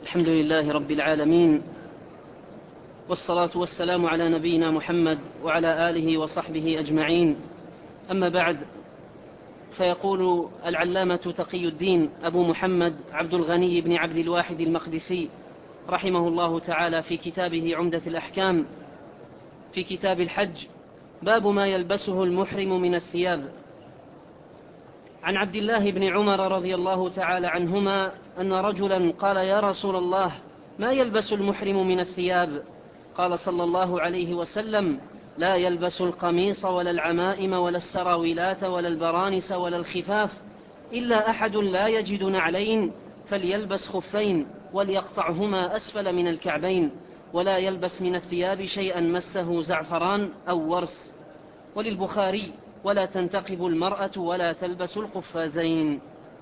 الحمد لله رب العالمين، والصلاة والسلام على نبينا محمد وعلى آله وصحبه أجمعين. أما بعد، فيقول العلامة تقي الدين أبو محمد عبد الغني بن عبد الواحد المقدسي رحمه الله تعالى في كتابه عمدة الأحكام في كتاب الحج: باب ما يلبسه المحرم من الثياب. عن عبد الله بن عمر رضي الله تعالى عنهما أن رجلا قال: يا رسول الله، ما يلبس المحرم من الثياب؟ قال صلى الله عليه وسلم: لا يلبس القميص ولا العمائم ولا السراويلات ولا البرانس ولا الخفاف، إلا أحد لا يجد نعلين فليلبس خفين وليقطعهما أسفل من الكعبين، ولا يلبس من الثياب شيئا مسه زعفران أو ورس. وللبخاري: ولا تنتقب المرأة ولا تلبس القفازين.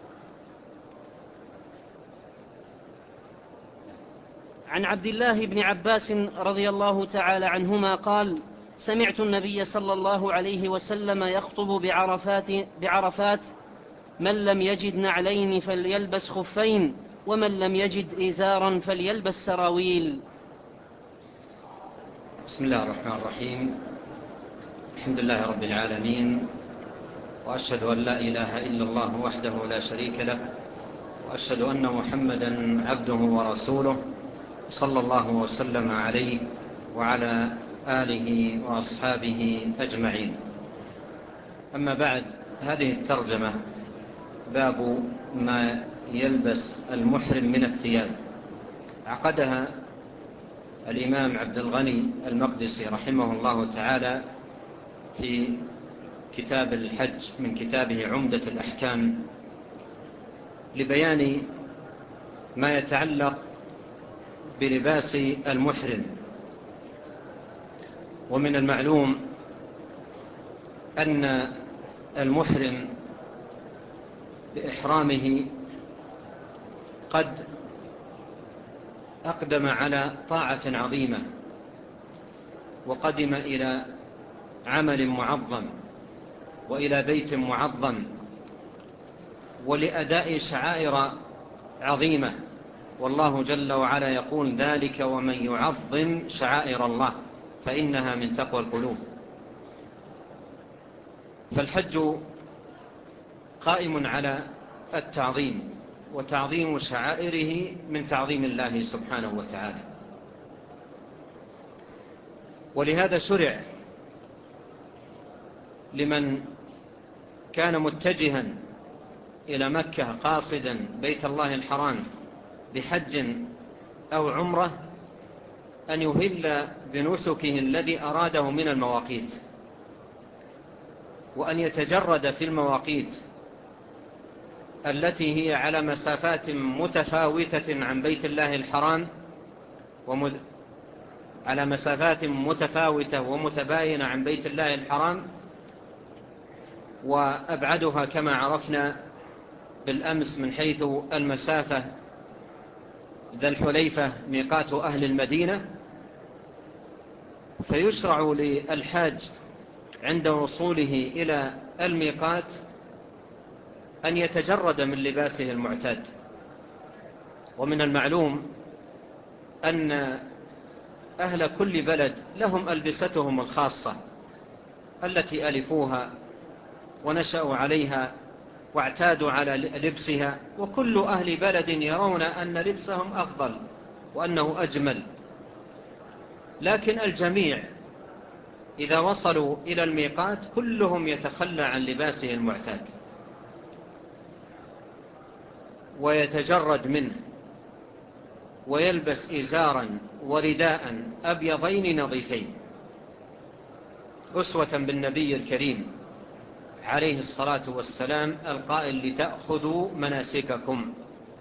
عن عبد الله بن عباس رضي الله تعالى عنهما قال: سمعت النبي صلى الله عليه وسلم يخطب بعرفات: من لم يجد نعلين فليلبس خفين، ومن لم يجد إزارا فليلبس سراويل. بسم الله الرحمن الرحيم. الحمد لله رب العالمين، وأشهد أن لا إله إلا الله وحده لا شريك له، وأشهد أن محمدا عبده ورسوله، صلى الله وسلم عليه وعلى آله وأصحابه أجمعين. أما بعد، هذه الترجمة باب ما يلبس المحرم من الثياب عقدها الإمام عبد الغني المقدسي رحمه الله تعالى في كتاب الحج من كتابه عمدة الأحكام، لبيان ما يتعلق بلباس المحرم. ومن المعلوم أن المحرم بإحرامه قد أقدم على طاعة عظيمة، وقدم إلى عمل معظم وإلى بيت معظم ولأداء شعائر عظيمة، والله جل وعلا يقول: ذلك ومن يعظم شعائر الله فإنها من تقوى القلوب. فالحج قائم على التعظيم، وتعظيم شعائره من تعظيم الله سبحانه وتعالى. ولهذا شرع لمن كان متجها إلى مكة قاصدا بيت الله الحرام بحج أو عمرة أن يهل بنسكه الذي أراده من المواقيت، وأن يتجرد في المواقيت التي هي على مسافات متفاوتة عن بيت الله الحرام، على مسافات متفاوتة ومتباينة عن بيت الله الحرام، وأبعدها كما عرفنا بالأمس من حيث المسافة ذا الحليفة ميقات أهل المدينة. فيشرع للحاج عند وصوله إلى الميقات أن يتجرد من لباسه المعتاد. ومن المعلوم أن أهل كل بلد لهم ألبستهم الخاصة التي ألفوها ونشأوا عليها واعتادوا على لبسها، وكل أهل بلد يرون أن لبسهم أفضل وأنه أجمل، لكن الجميع إذا وصلوا إلى الميقات كلهم يتخلى عن لباسه المعتاد ويتجرد منه، ويلبس إزارا ورداء أبيضين نظيفين، أسوة بالنبي الكريم عليه الصلاة والسلام القائل: لتأخذوا مناسككم.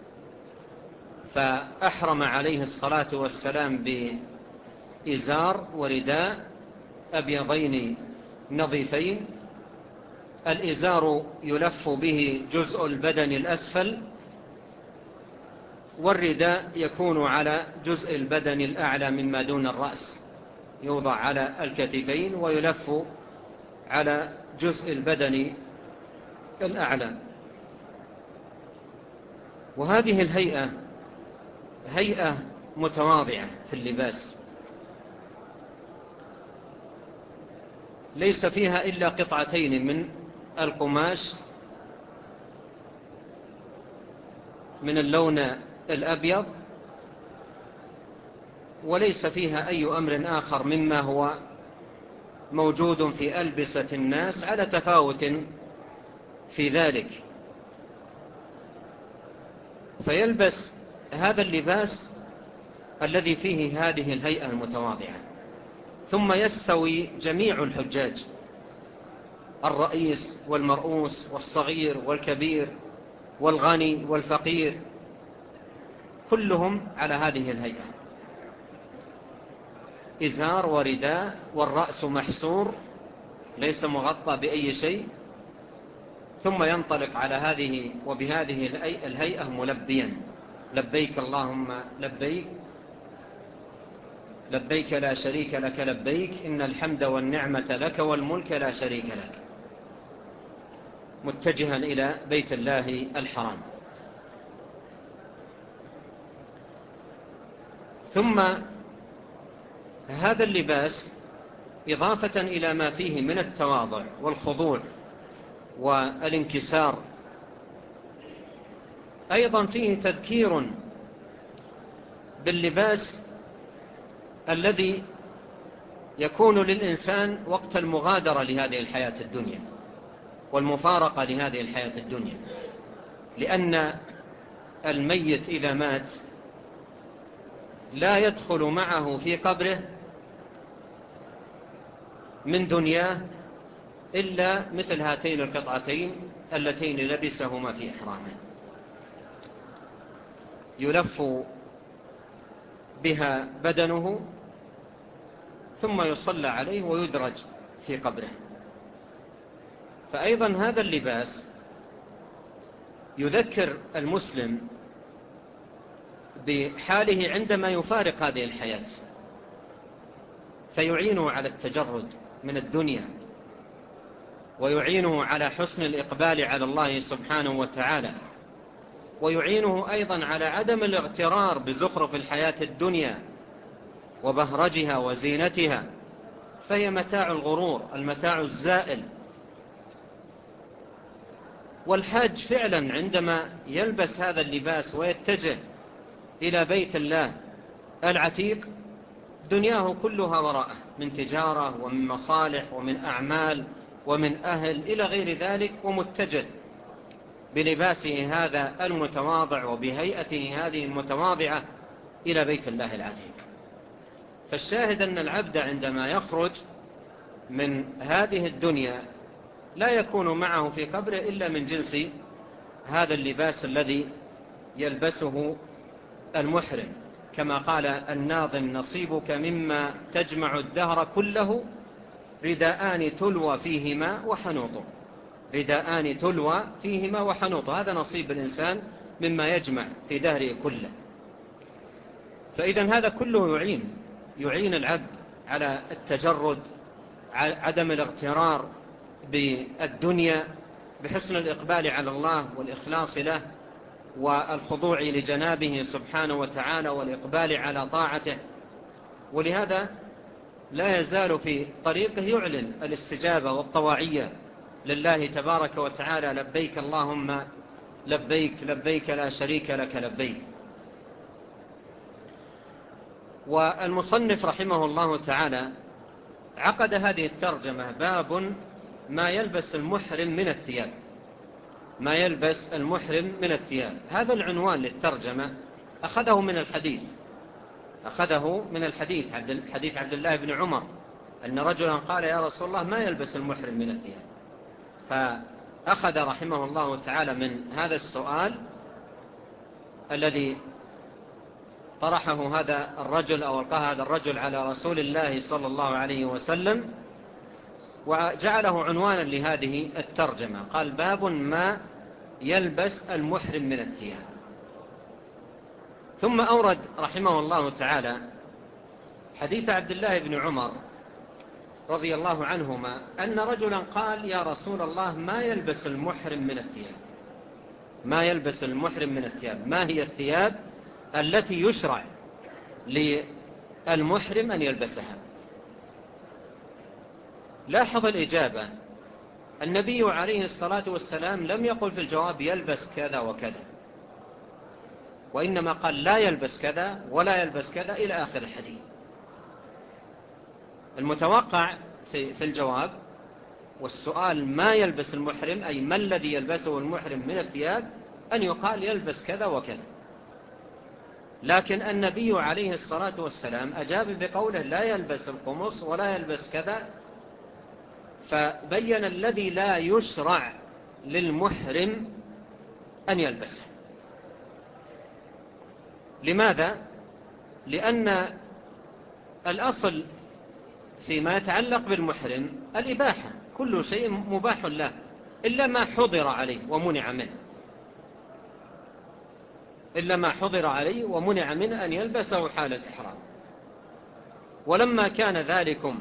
فأحرم عليه الصلاة والسلام بإزار ورداء أبيضين نظيفين. الإزار يلف به جزء البدن الأسفل، والرداء يكون على جزء البدن الأعلى مما دون الرأس، يوضع على الكتفين ويلف على جزء البدن الأعلى. وهذه الهيئة هيئة متواضعة في اللباس، ليس فيها إلا قطعتين من القماش من اللون الأبيض، وليس فيها أي أمر آخر مما هو موجود في ألبسة الناس على تفاوت في ذلك. فيلبس هذا اللباس الذي فيه هذه الهيئة المتواضعة، ثم يستوي جميع الحجاج، الرئيس والمرؤوس والصغير والكبير والغني والفقير، كلهم على هذه الهيئة، إزار ورداء والرأس محسور ليس مغطى بأي شيء، ثم ينطلق على هذه وبهذه الهيئة ملبيا: لبيك اللهم لبيك، لبيك لا شريك لك لبيك، إن الحمد والنعمة لك والملك لا شريك لك، متجها إلى بيت الله الحرام. ثم هذا اللباس إضافة إلى ما فيه من التواضع والخضوع والانكسار، أيضا فيه تذكير باللباس الذي يكون للإنسان وقت المغادرة لهذه الحياة الدنيا والمفارقة لهذه الحياة الدنيا، لأن الميت إذا مات لا يدخل معه في قبره من دنياه إلا مثل هاتين القطعتين اللتين لبسهما في إحرامه، يلف بها بدنه ثم يصلى عليه ويدرج في قبره. فأيضا هذا اللباس يذكر المسلم بحاله عندما يفارق هذه الحياة، فيعينه على التجرد من الدنيا، ويعينه على حسن الإقبال على الله سبحانه وتعالى، ويعينه أيضا على عدم الاغترار بزخرف الحياة الدنيا وبهرجها وزينتها، فهي متاع الغرور، المتاع الزائل. والحاج فعلا عندما يلبس هذا اللباس ويتجه إلى بيت الله العتيق، دنياه كلها وراءه من تجارة ومن مصالح ومن أعمال ومن أهل إلى غير ذلك، ومتجه بلباسه هذا المتواضع وبهيئته هذه المتواضعة إلى بيت الله العتيق. فالشاهد أن العبد عندما يخرج من هذه الدنيا لا يكون معه في قبره إلا من جنس هذا اللباس الذي يلبسه المحرم، كما قال الناظم: نصيبك مما تجمع الدهر كله رداءان تلوى فيهما وحنوط، رداءان تلوى فيهما وحنوط. هذا نصيب الإنسان مما يجمع في دهره كله. فإذا هذا كله يعين العبد على التجرد، عدم الاغترار بالدنيا، بحسن الإقبال على الله والإخلاص له والخضوع لجنابه سبحانه وتعالى والإقبال على طاعته. ولهذا لا يزال في طريقه يعلن الاستجابة والطواعية لله تبارك وتعالى: لبيك اللهم لبيك، لبيك لا شريك لك لبيك. والمصنف رحمه الله تعالى عقد هذه الترجمة: باب ما يلبس المحرم من الثياب، ما يلبس المحرم من الثياب. هذا العنوان للترجمة أخذه من الحديث، حديث عبد الله بن عمر أن رجلا قال: يا رسول الله، ما يلبس المحرم من الثياب؟ فأخذ رحمه الله تعالى من هذا السؤال الذي طرحه هذا الرجل أو ألقاه هذا الرجل على رسول الله صلى الله عليه وسلم، وجعله عنوانا لهذه الترجمة. قال: باب ما يلبس المحرم من الثياب. ثم أورد رحمه الله تعالى حديث عبد الله بن عمر رضي الله عنهما أن رجلا قال: يا رسول الله، ما يلبس المحرم من الثياب؟ ما يلبس المحرم من الثياب؟ ما هي الثياب التي يشرع للمحرم أن يلبسها. لاحظ الإجابة، النبي عليه الصلاة والسلام لم يقل في الجواب يلبس كذا وكذا، وإنما قال لا يلبس كذا ولا يلبس كذا إلى آخر الحديث. المتوقع في الجواب والسؤال ما يلبس المحرم، أي ما الذي يلبسه المحرم من الثياب، أن يقال يلبس كذا وكذا. لكن النبي عليه الصلاة والسلام أجاب بقوله لا يلبس القمص ولا يلبس كذا، فبين الذي لا يشرع للمحرم أن يلبسه. لماذا؟ لأن الأصل فيما يتعلق بالمحرم الإباحة، كل شيء مباح له إلا ما حضر عليه ومنع منه، إلا ما حضر عليه ومنع منه أن يلبسه حال الإحرام. ولما كان ذلكم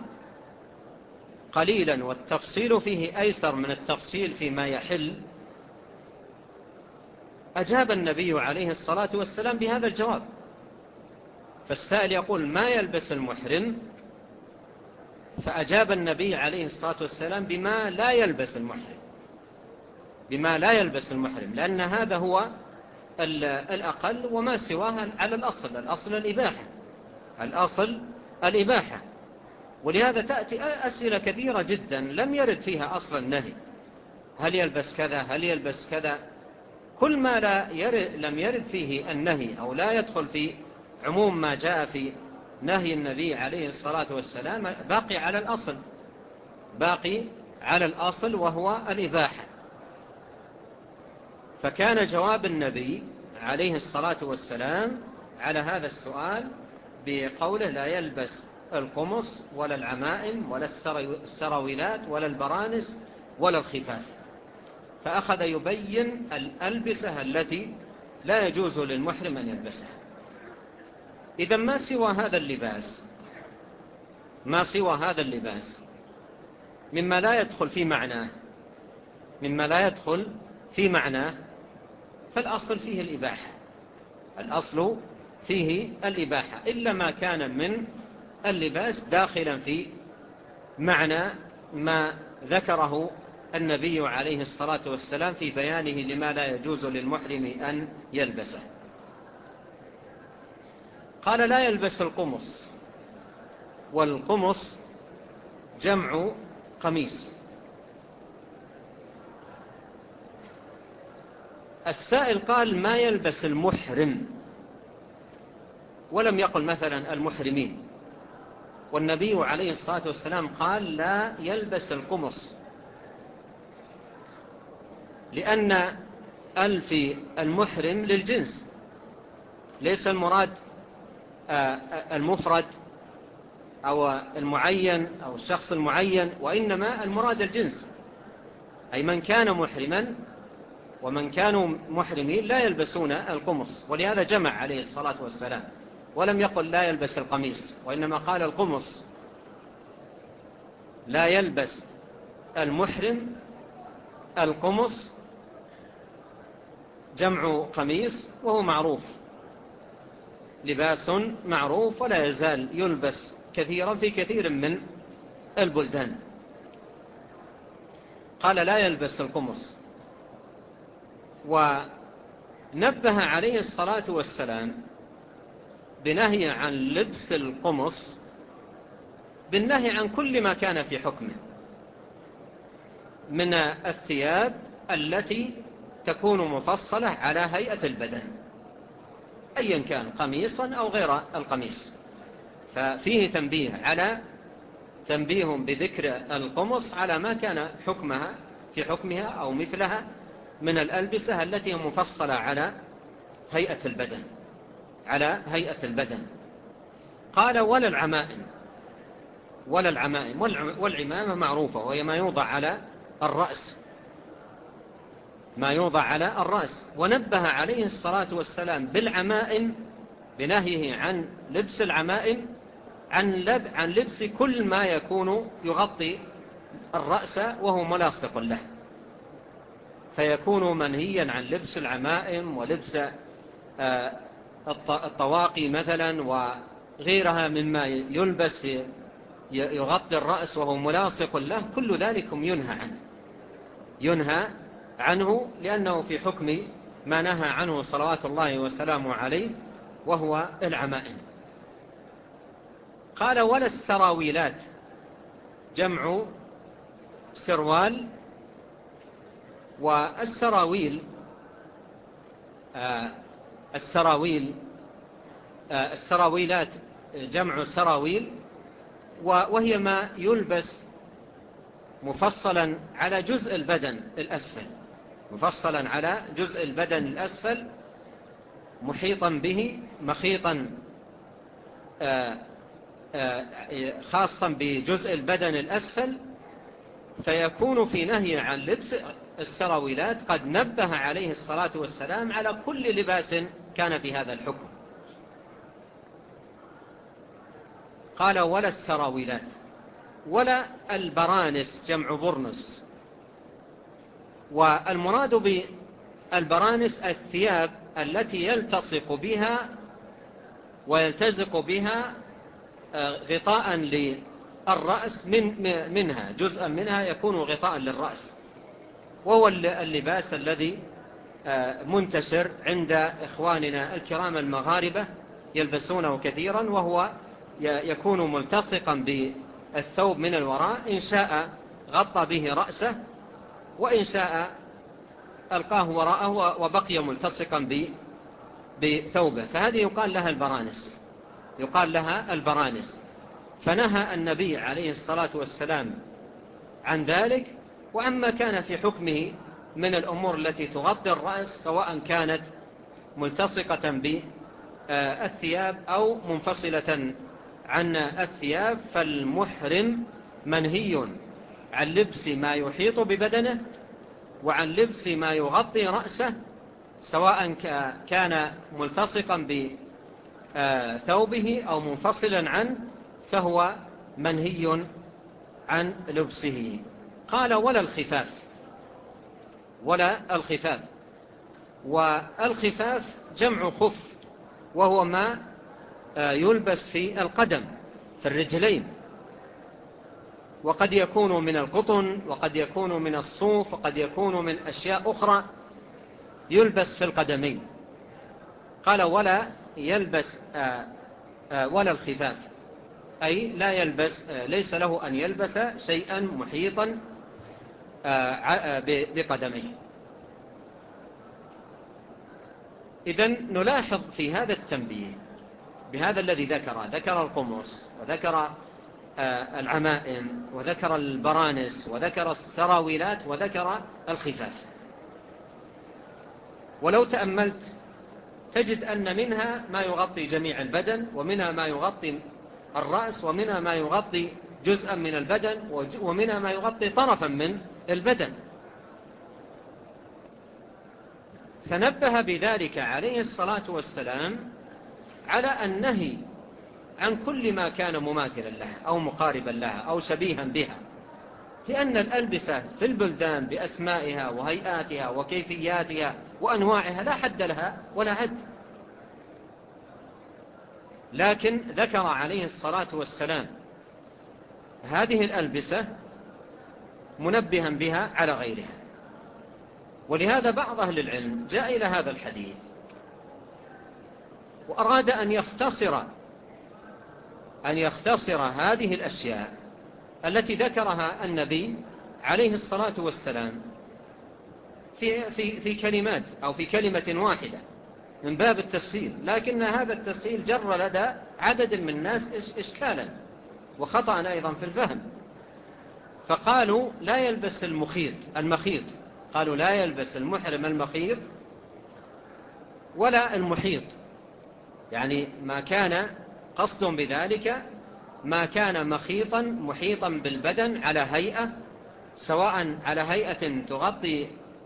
قليلا والتفصيل فيه أيسر من التفصيل فيما يحل، أجاب النبي عليه الصلاة والسلام بهذا الجواب. فالسائل يقول ما يلبس المحرم، فأجاب النبي عليه الصلاة والسلام بما لا يلبس المحرم، بما لا يلبس المحرم، لأن هذا هو الأقل، وما سواها على الأصل الإباحة، الأصل الإباحة. ولهذا تأتي أسئلة كثيرة جدا لم يرد فيها أصل النهي، هل يلبس كذا هل يلبس كذا. كل ما لم يرد فيه النهي أو لا يدخل في عموم ما جاء في نهي النبي عليه الصلاة والسلام باقي على الأصل، باقي على الأصل وهو الإباحة. فكان جواب النبي عليه الصلاة والسلام على هذا السؤال بقوله لا يلبس القمص ولا العمائم ولا السراويلات ولا البرانس ولا الخفاف، فأخذ يبين الألبسة التي لا يجوز للمحرم أن يلبسها. إذا ما سوى هذا اللباس مما لا يدخل في معناه، فالأصل فيه الإباحة، الأصل فيه الإباحة، إلا ما كان من اللباس داخلا في معنى ما ذكره النبي عليه الصلاة والسلام في بيانه لما لا يجوز للمحرم أن يلبسه. قال لا يلبس القمص، والقمص جمع قميص. السائل قال ما يلبس المحرم، ولم يقل مثلا المحرمين، والنبي عليه الصلاة والسلام قال لا يلبس القمص، لأن ألف المحرم للجنس، ليس المراد المفرد أو المعين أو الشخص المعين، وإنما المراد الجنس، أي من كان محرما ومن كانوا محرمين لا يلبسون القمص. ولهذا جمع عليه الصلاة والسلام، ولم يقل لا يلبس القميص، وإنما قال القمص. لا يلبس المحرم القمص جمع قميص، وهو معروف، لباس معروف ولا يزال يلبس كثيرا في كثير من البلدان. قال لا يلبس القمص، ونبه عليه الصلاة والسلام بنهي عن لبس القمص بالنهي عن كل ما كان في حكمه من الثياب التي تكون مفصلة على هيئة البدن، أيا كان قميصا أو غير القميص. ففيه تنبيه بذكر القمص على ما كان في حكمها أو مثلها من الألبسة التي مفصلة على هيئة البدن. قال ولا العمائم، والعمامة معروفة، وهي ما يوضع على الرأس. ونبه عليه الصلاة والسلام بالعمائم بنهيه عن لبس العمائم عن لبس كل ما يكون يغطي الرأس وهو ملاصق له، فيكون منهيا عن لبس العمائم ولبس الطواقي مثلا وغيرها مما يلبس يغطي الرأس وهو ملاصق له، كل ذلك ينهى عنه لأنه في حكم ما نهى عنه صلوات الله وسلامه عليه وهو العمائم. قال ولا السراويلات، جمع سروال. والسراويل السراويلات جمع سراويل، وهي ما يلبس مفصلا على جزء البدن الأسفل، مفصلا على جزء البدن الأسفل، محيطا به مخيطا خاصا بجزء البدن الأسفل، فيكون في نهي عن لبس السراويلات قد نبه عليه الصلاة والسلام على كل لباس كان في هذا الحكم. قال ولا السراويلات، ولا البرانس جمع برنس. والمراد بالبرانس الثياب التي يلتصق بها ويلتزق بها غطاء للرأس، منها جزءا منها يكون غطاء للرأس، وهو اللباس الذي منتشر عند إخواننا الكرام المغاربة يلبسونه كثيرا، وهو يكون ملتصقا بالثوب من الوراء، إن شاء غطى به رأسه وإن شاء ألقاه وراءه وبقي ملتصقا بثوبه، فهذه يقال لها البرانس. فنهى النبي عليه الصلاة والسلام عن ذلك. وأما كان في حكمه من الأمور التي تغطي الرأس سواء كانت ملتصقة بالثياب أو منفصلة عن الثياب، فالمحرم منهي عن لبس ما يحيط ببدنه وعن لبس ما يغطي رأسه، سواء كان ملتصقا بثوبه أو منفصلا عنه، فهو منهي عن لبسه. قال ولا الخفاف. والخفاف جمع خف، وهو ما يلبس في القدم في الرجلين، وقد يكون من القطن وقد يكون من الصوف وقد يكون من أشياء أخرى يلبس في القدمين. قال ولا يلبس ولا الخفاف، أي لا يلبس، ليس له أن يلبس شيئا محيطا بقدميه. إذن نلاحظ في هذا التنبيه بهذا الذي ذكر القمص وذكر العمائم وذكر البرانس وذكر السراويلات وذكر الخفاف. ولو تأملت تجد أن منها ما يغطي جميع البدن، ومنها ما يغطي الرأس، ومنها ما يغطي جزءا من البدن، ومنها ما يغطي طرفا من البدن. فنبه بذلك عليه الصلاة والسلام على النهي عن كل ما كان مماثلا لها أو مقاربا لها أو شبيها بها، لأن الألبسة في البلدان بأسمائها وهيئاتها وكيفياتها وأنواعها لا حد لها ولا عد، لكن ذكر عليه الصلاة والسلام هذه الألبسة منبها بها على غيرها. ولهذا بعض أهل العلم جاء إلى هذا الحديث وأراد أن يختصر هذه الأشياء التي ذكرها النبي عليه الصلاة والسلام في كلمات أو في كلمة واحدة من باب التسهيل، لكن هذا التسهيل جر لدى عدد من الناس إشكالا وخطأ أيضا في الفهم، فقالوا لا يلبس المخيط، قالوا لا يلبس المحرم المخيط ولا المحيط، يعني ما كان قصد بذلك ما كان مخيطا محيطا بالبدن على هيئة، سواء على هيئة تغطي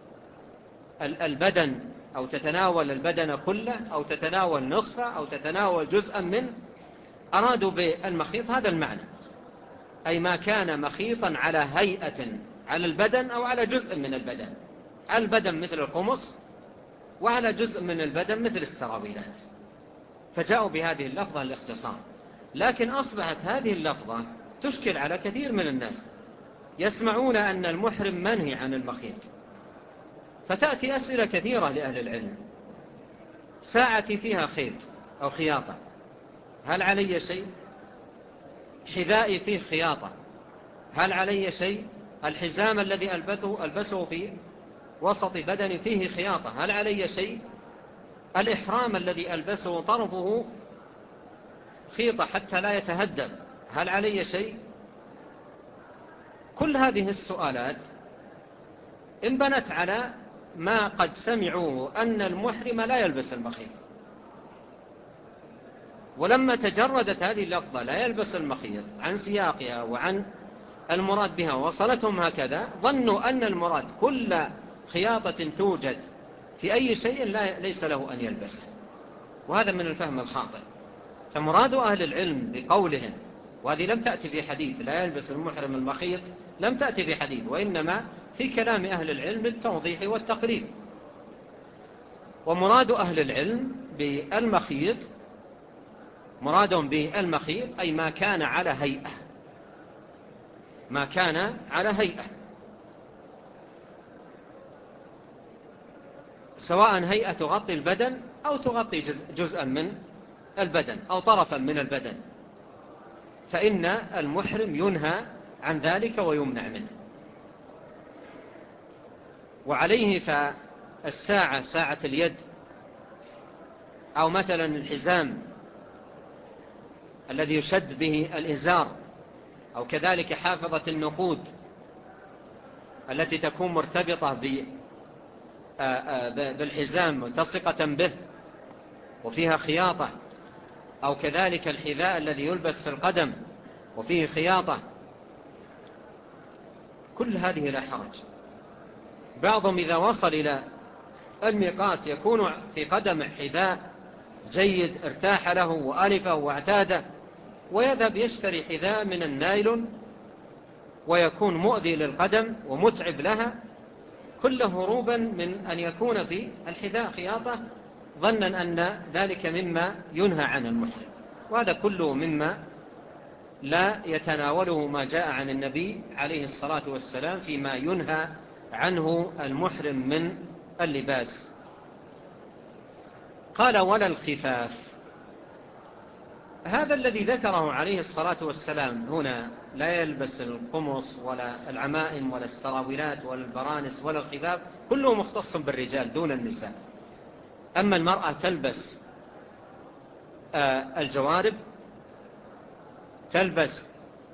البدن أو تتناول البدن كله أو تتناول نصفه أو تتناول جزءا منه. أرادوا بالمخيط هذا المعنى، أي ما كان مخيطا على هيئة على البدن أو على جزء من البدن، على البدن مثل القمص وعلى جزء من البدن مثل السراويلات. فجاءوا بهذه اللفظة الاختصار. لكن أصبحت هذه اللفظة تشكل على كثير من الناس، يسمعون أن المحرم منهي عن المخيط، فتأتي أسئلة كثيرة لأهل العلم: ساعتي فيها خيط أو خياطة، هل علي شيء؟ حذائي فيه خياطة، هل علي شيء؟ الحزام الذي ألبسه في وسط بدني فيه خياطة، هل علي شيء؟ الإحرام الذي ألبسه طرفه خيطة حتى لا يتهدم، هل علي شيء؟ كل هذه السؤالات انبنت على ما قد سمعوه أن المحرم لا يلبس المخيط، ولما تجردت هذه اللفظة لا يلبس المخيط عن سياقها وعن المراد بها وصلتهم هكذا، ظنوا أن المراد كل خياطة توجد في أي شيء ليس له أن يلبسه، وهذا من الفهم الخاطئ. فمراد أهل العلم بقولهم، وهذه لم تأتي في حديث لا يلبس المحرم المخيط، لم تأتي في حديث، وإنما في كلام أهل العلم للتوضيح والتقريب. ومراد أهل العلم بالمخيط، مرادهم بالمخيط أي ما كان على هيئة، ما كان على هيئة، سواء هيئة تغطي البدن أو تغطي جزءا من البدن أو طرفا من البدن، فإن المحرم ينهى عن ذلك ويمنع منه. وعليه فالساعة، ساعة اليد، أو مثلا الحزام الذي يشد به الإزار، أو كذلك حافظة النقود التي تكون مرتبطة بالحزام ملتصقة به وفيها خياطة، أو كذلك الحذاء الذي يلبس في القدم وفيه خياطة، كل هذه لا حرج. بعضهم إذا وصل إلى الميقات يكون في قدم حذاء جيد ارتاح له وألفه واعتاده، ويذهب يشتري حذاء من النايلون ويكون مؤذي للقدم ومتعب لها، كله هروبا من أن يكون في الحذاء خياطة، ظنا أن ذلك مما ينهى عن المحرم. وهذا كله مما لا يتناوله ما جاء عن النبي عليه الصلاة والسلام فيما ينهى عنه المحرم من اللباس. قال: ولا الخفاف. هذا الذي ذكره عليه الصلاة والسلام هنا، لا يلبس القمص ولا العمائم ولا السراويلات ولا البرانس ولا الخفاف، كله مختص بالرجال دون النساء. أما المرأة تلبس الجوارب، تلبس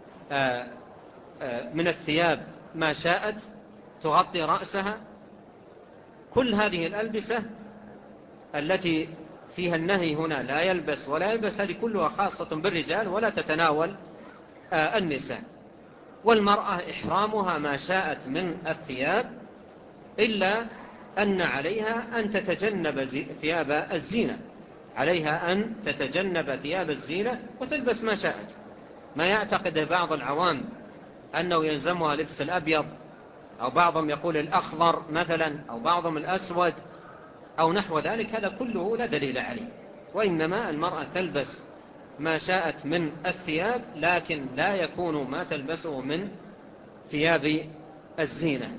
من الثياب ما شاءت، تغطي رأسها، كل هذه الألبسة التي فيها النهي هنا لا يلبس ولا يلبس، هذه كلها خاصة بالرجال ولا تتناول النساء. والمرأة إحرامها ما شاءت من الثياب، إلا أن عليها أن تتجنب ثياب الزينة، عليها أن تتجنب ثياب الزينة وتلبس ما شاءت. ما يعتقد بعض العوام أنه يلزمها لبس الأبيض، أو بعضهم يقول الأخضر مثلا، أو بعضهم الأسود أو نحو ذلك، هذا كله لا دليل عليه. وإنما المرأة تلبس ما شاءت من الثياب، لكن لا يكون ما تلبسه من ثياب الزينة.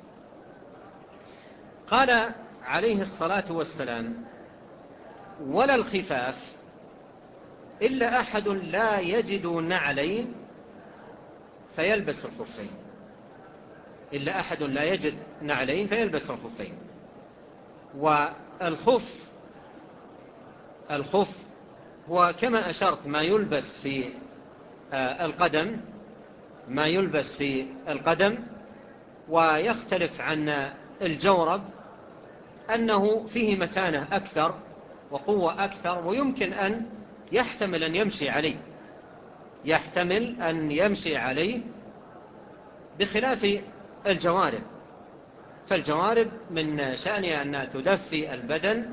قال عليه الصلاة والسلام: ولا الخفاف إلا أحد لا يجد نعلين فيلبس الخفين، إلا أحد لا يجد نعلين فيلبس الخفين. والخف، الخف هو كما أشرت ما يلبس في القدم، ما يلبس في القدم، ويختلف عن الجورب أنه فيه متانة أكثر وقوة أكثر، ويمكن أن يحتمل أن يمشي عليه، يحتمل أن يمشي عليه، بخلاف الجوارب. فالجوارب من شأنها أنها تدفي البدن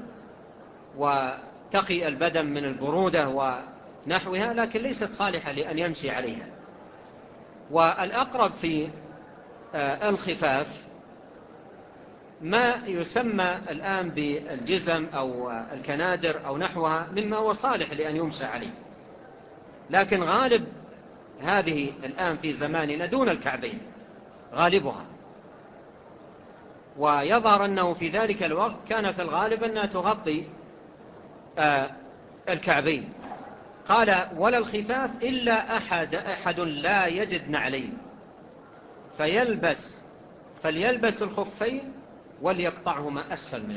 وتقي البدن من البرودة ونحوها، لكن ليست صالحة لأن يمشي عليها. والأقرب في الخفاف ما يسمى الآن بالجزم أو الكنادر أو نحوها مما هو صالح لأن يمشى عليه، لكن غالب هذه الآن في زماننا دون الكعبين غالبها، ويظهر أنه في ذلك الوقت كان في الغالب أنها تغطي الكعبين. قال ولا الخفاف إلا أحد لا يجد نعلين فليلبس الخفين وليقطعهما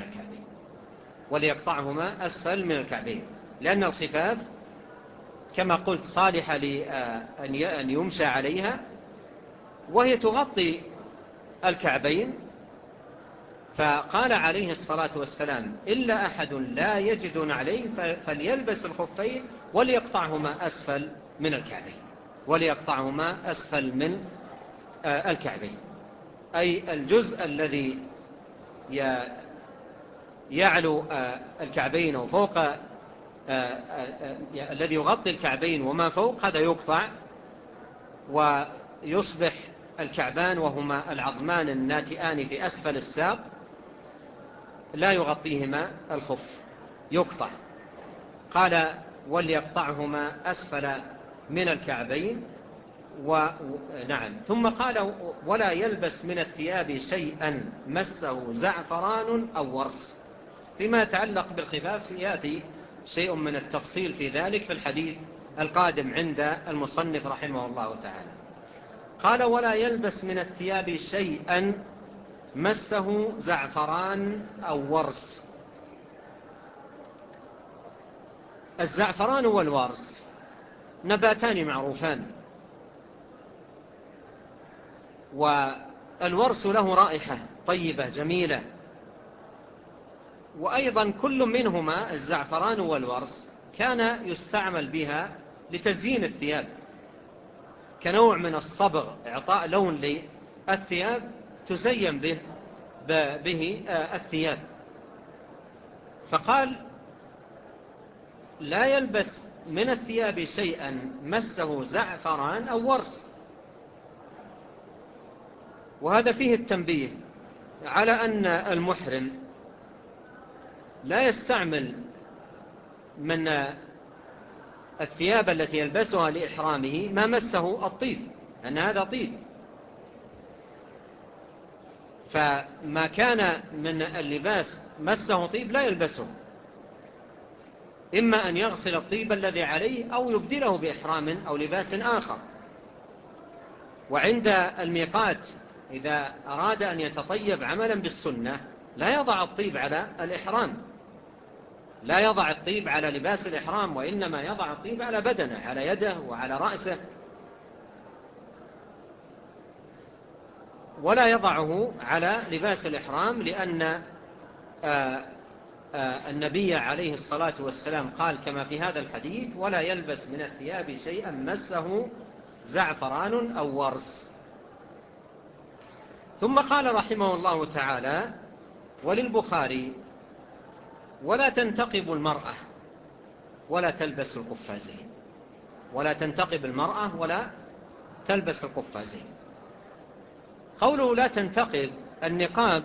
أسفل من الكعبين، لأن الخفاف كما قلت صالحة لأن يمشى عليها وهي تغطي الكعبين. فقال عليه الصلاة والسلام إلا أحد لا يجد نعلين فليلبس الخفين وليقطعهما أسفل من الكعبين، أي الجزء الذي يعلو الكعبين وفوق الذي يغطي الكعبين وما فوق هذا يقطع، ويصبح الكعبان وهما العظمان الناتئان في أسفل الساق لا يغطيهما الخف يقطع. قال وليقطعهما أسفل من الكعبين نعم. ثم قال ولا يلبس من الثياب شيئا مسه زعفران أو ورس. فيما يتعلق بالخفاف سيأتي شيء من التفصيل في ذلك في الحديث القادم عند المصنف رحمه الله تعالى. قال ولا يلبس من الثياب شيئا مسه زعفران أو ورس. الزعفران والورس نباتان معروفان، والورس له رائحة طيبة جميلة، وأيضا كل منهما الزعفران والورس كان يستعمل بها لتزيين الثياب كنوع من الصبغ، إعطاء لون للثياب تزين به الثياب. فقال لا يلبس من الثياب شيئا مسه زعفران أو ورس، وهذا فيه التنبيه على أن المحرم لا يستعمل من الثياب التي يلبسها لإحرامه ما مسه الطيب، أن هذا طيب، فما كان من اللباس مسه طيب لا يلبسه، إما أن يغسل الطيب الذي عليه أو يبدله بإحرام أو لباس آخر. وعند الميقات إذا أراد أن يتطيب عملا بالسنة لا يضع الطيب على الإحرام، لا يضع الطيب على لباس الإحرام، وإنما يضع الطيب على بدنه، على يده وعلى رأسه، ولا يضعه على لباس الإحرام، لأن النبي عليه الصلاة والسلام قال كما في هذا الحديث ولا يلبس من الثياب شيئا مسه زعفران أو ورس. ثم قال رحمه الله تعالى وللبخاري ولا تنتقب المرأة ولا تلبس القفازين. ولا تنتقب المرأة ولا تلبس القفازين. قوله لا تنتقب، النقاب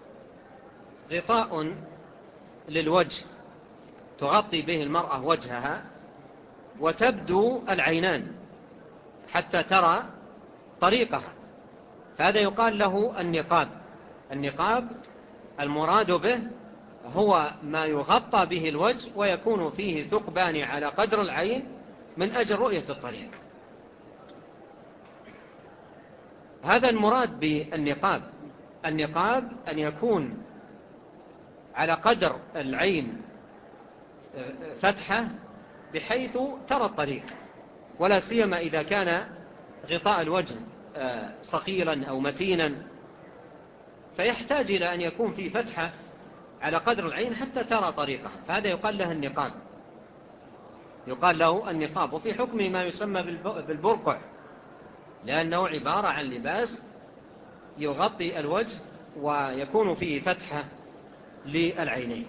غطاء للوجه تغطي به المرأة وجهها وتبدو العينان حتى ترى طريقها، فهذا يقال له النقاب. النقاب المراد به هو ما يغطى به الوجه ويكون فيه ثقبان على قدر العين من أجل رؤية الطريق، هذا المراد بالنقاب. النقاب أن يكون على قدر العين فتحة بحيث ترى الطريق، ولا سيما إذا كان غطاء الوجه صقيلا أو متينا فيحتاج إلى أن يكون في فتحة على قدر العين حتى ترى طريقه، فهذا يقال له النقاب، يقال له النقاب. وفي حكمه ما يسمى بالبرقع، لأنه عبارة عن لباس يغطي الوجه ويكون فيه فتحة للعينين.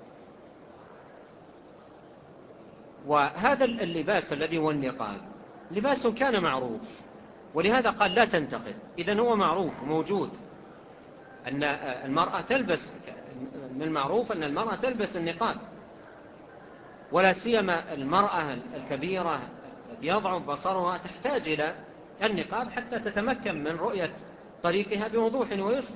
وهذا اللباس الذي هو النقاب لباس كان معروف، ولهذا قال لا تنتقب، إذن هو معروف وموجود، أن المرأة تلبس، من المعروف أن المرأة تلبس النقاب، ولا سيما المرأة الكبيرة التي يضعف بصرها تحتاج إلى النقاب حتى تتمكن من رؤية طريقها بوضوح ويسر.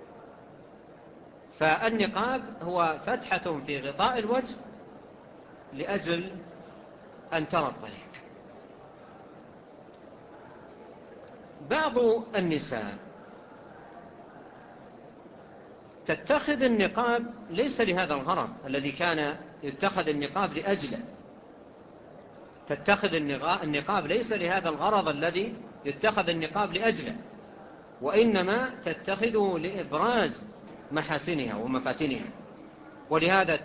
فالنقاب هو فتحة في غطاء الوجه لأجل أن ترى الطريق. بعض النساء تتخذ النقاب ليس لهذا الغرض الذي كان يتخذ النقاب لأجله، تتخذ النقاب ليس لهذا الغرض الذي يتخذ النقاب لأجله، وإنما تتخذه لإبراز محاسنها ومفاتنها، ولهذا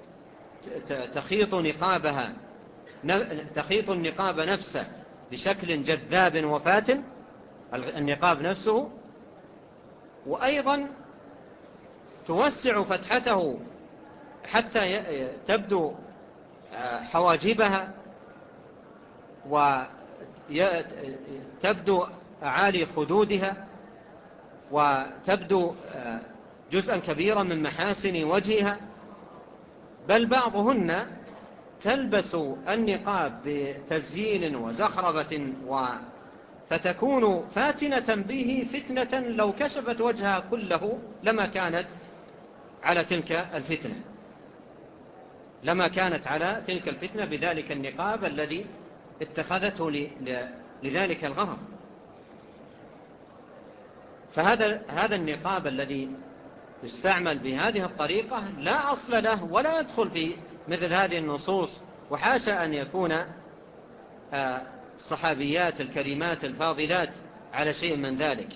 تخيط النقاب نفسه بشكل جذاب وفاتن، النقاب نفسه، وأيضا توسع فتحته حتى تبدو حواجبها وتبدو أعالي خدودها وتبدو جزءا كبيرا من محاسن وجهها. بل بعضهن تلبس النقاب بتزيين وزخرفة فتكون فاتنة به فتنة لو كشفت وجهها كله لما كانت على تلك الفتنة بذلك النقاب الذي اتخذته لذلك الغرض. فهذا النقاب الذي يستعمل بهذه الطريقة لا أصل له ولا يدخل في مثل هذه النصوص، وحاشا أن يكون الصحابيات الكريمات الفاضلات على شيء من ذلك.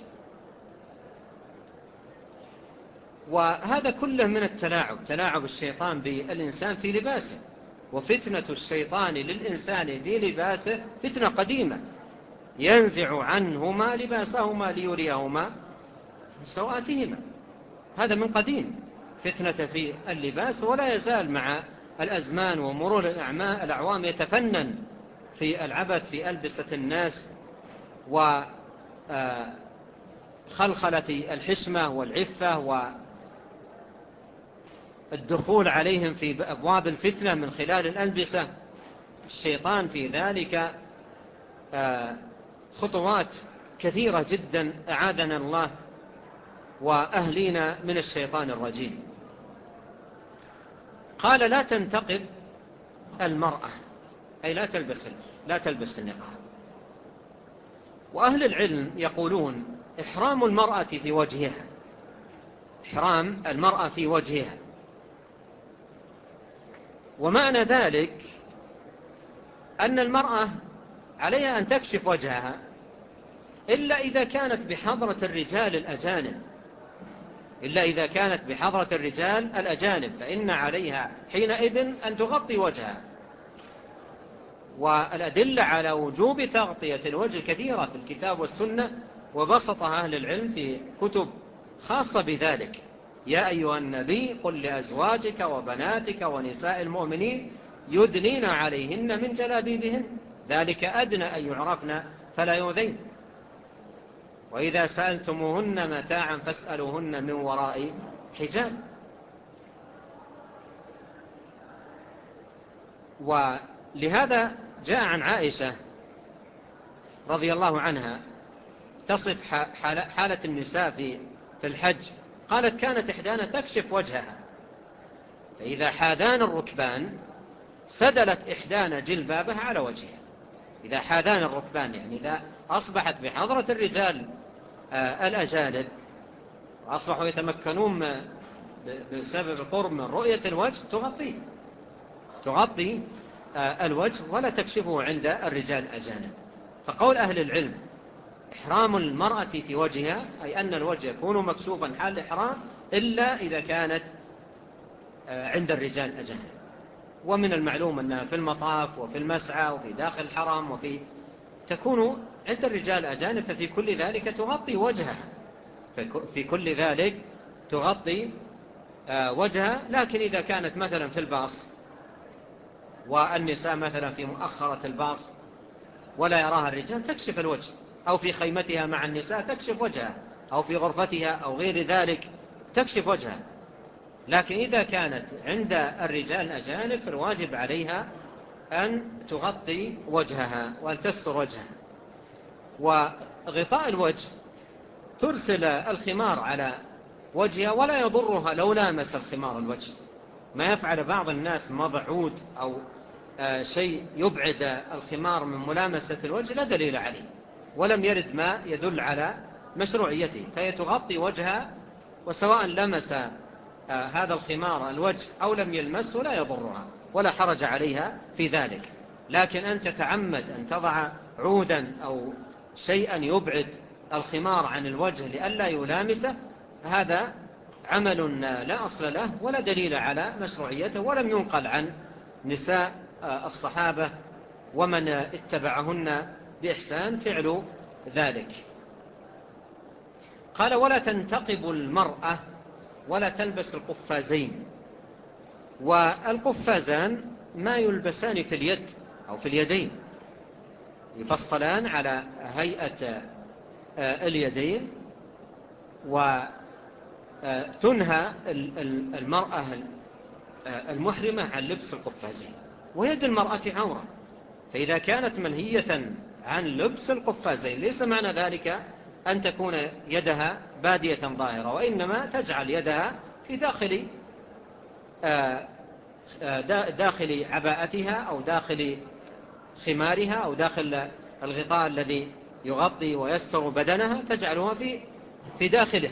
وهذا كله من تلاعب الشيطان بالإنسان في لباسه، وفتنة الشيطان للإنسان في لباسه فتنة قديمة، ينزع عنهما لباسهما ليريهما سوآتهما. هذا من قديم فتنة في اللباس، ولا يزال مع الأزمان ومرور الأعوام يتفنن في العبث في ألبسة الناس وخلخلة الحشمة والعفة والدخول عليهم في أبواب الفتنة من خلال الألبسة. الشيطان في ذلك خطوات كثيرة جدا أعاذنا الله وأهلينا من الشيطان الرجيم. قال لا تنتقب المرأة، أي لا تلبس النقاب. وأهل العلم يقولون إحرام المرأة في وجهها، ومعنى ذلك أن المرأة عليها أن تكشف وجهها إلا إذا كانت بحضرة الرجال الأجانب، فإن عليها حينئذ أن تغطي وجهها. والأدلة على وجوب تغطية الوجه كثيرة في الكتاب والسنة، وبسطها أهل العلم في كتب خاصة بذلك. يا أيها النبي قل لأزواجك وبناتك ونساء المؤمنين يدنين عليهن من جلابيبهن ذلك أدنى أن يعرفن فلا يؤذين، وإذا سألتموهن متاعا فاسألوهن من وراء حجاب. ولهذا جاء عن عائشة رضي الله عنها تصف حالة النساء في الحج، قالت كانت إحدانا تكشف وجهها، فإذا حاذان الركبان سدلت إحدانا جلبابها على وجهها. إذا حاذان الركبان يعني إذا أصبحت بحضرة الرجال الأجانب وأصبحوا يتمكنون بسبب القرب من رؤية الوجه تغطي الوجه ولا تكشفه عند الرجال الأجانب. فقول أهل العلم إحرام المرأة في وجهها أي أن الوجه يكون مكشوفا حال الإحرام إلا إذا كانت عند الرجال الأجانب. ومن المعلوم أنها في المطاف وفي المسعى وفي داخل الحرم تكون عند الرجال الأجانب، ففي كل ذلك تغطي وجهها. لكن إذا كانت مثلا في الباص والنساء مثلا في مؤخرة الباص ولا يراها الرجال تكشف الوجه، أو في خيمتها مع النساء تكشف وجهها، أو في غرفتها أو غير ذلك تكشف وجهها. لكن إذا كانت عند الرجال الأجانب فالواجب عليها أن تغطي وجهها وأن تستر وجهها. وغطاء الوجه ترسل الخمار على وجهها ولا يضرها لو لامس الخمار الوجه، ما يفعل بعض الناس مضعود أو شيء يبعد الخمار من ملامسة الوجه لا دليل عليه ولم يرد ما يدل على مشروعيته، فهي تغطي وجهها وسواء لمس هذا الخمار الوجه أو لم يلمسه لا يضرها ولا حرج عليها في ذلك. لكن أن تتعمد أن تضع عودا أو شيئا يبعد الخمار عن الوجه لئلا يلامسه هذا عمل لا أصل له ولا دليل على مشروعيته، ولم ينقل عن نساء الصحابة ومن اتبعهن بإحسان فعل ذلك. قال ولا تنتقب المرأة ولا تلبس القفازين. والقفازان ما يلبسان في اليد أو في اليدين، يفصلان على هيئة اليدين، وتنهى المرأة المحرمة عن لبس القفازين. ويد المرأة عورة، فإذا كانت منهية عن لبس القفازين ليس معنى ذلك أن تكون يدها بادية ظاهرة، وإنما تجعل يدها في داخل عباءتها أو داخل خمارها أو داخل الغطاء الذي يغطي ويستر بدنها، تجعلها في داخله،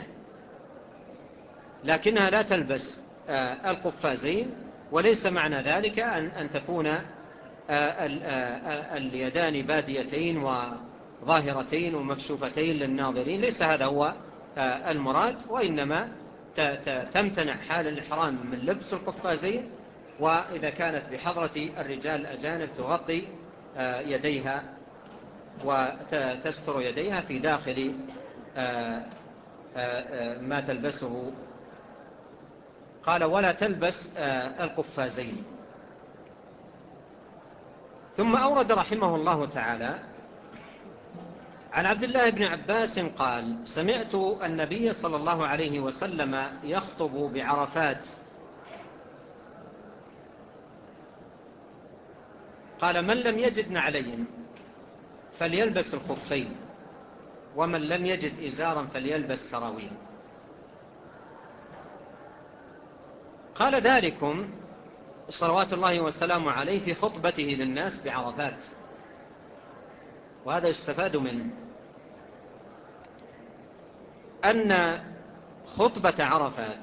لكنها لا تلبس القفازين. وليس معنى ذلك أن تكون اليدان باديتين وظاهرتين ومكشوفتين للناظرين، ليس هذا هو المراد، وإنما تمتنع حال الإحرام من لبس القفازين، وإذا كانت بحضرة الرجال الأجانب تغطي يديها وتستر يديها في داخل ما تلبسه. قال ولا تلبس القفازين. ثم أورد رحمه الله تعالى عن عبد الله بن عباس قال سمعت النبي صلى الله عليه وسلم يخطب بعرفات قال من لم يجد نعلين فليلبس الخفين، ومن لم يجد إزارا فليلبس سراويل. قال ذلكم صلوات الله وسلامه عليه في خطبته للناس بعرفات، وهذا يستفاد منه أن خطبة عرفات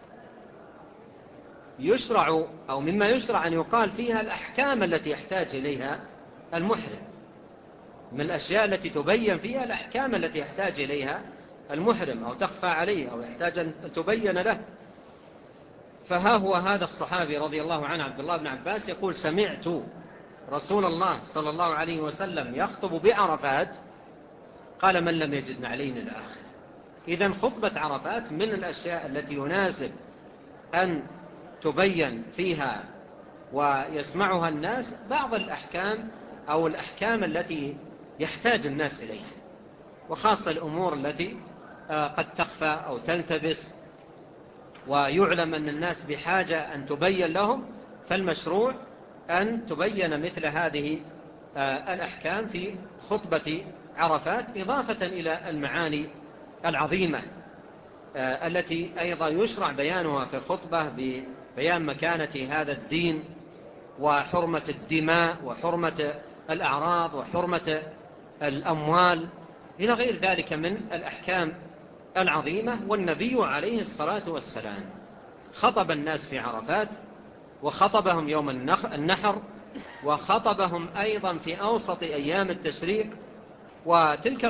يشرع أو مما يشرع أن يقال فيها الأحكام التي يحتاج إليها المحرم، من الأشياء التي تبين فيها الأحكام التي يحتاج إليها المحرم أو تخفى عليه أو يحتاج أن تبين له. فها هو هذا الصحابي رضي الله عنه عبد الله بن عباس يقول سمعت رسول الله صلى الله عليه وسلم يخطب بعرفات قال من لم يجد نعلين إلى آخره. إذن خطبة عرفات من الأشياء التي يناسب أن تبين فيها ويسمعها الناس بعض الأحكام أو الأحكام التي يحتاج الناس إليها، وخاصة الأمور التي قد تخفى أو تلتبس ويعلم أن الناس بحاجة أن تبين لهم، فالمشروع أن تبين مثل هذه الأحكام في خطبة عرفات، إضافة إلى المعاني العظيمة التي أيضا يشرع بيانها في الخطبة ببيان مكانة هذا الدين وحرمة الدماء وحرمة الأعراض وحرمة الأموال إلى غير ذلك من الأحكام العظيمة. والنبي عليه الصلاة والسلام خطب الناس في عرفات وخطبهم يوم النحر وخطبهم أيضا في أوسط أيام التشريق. وتلك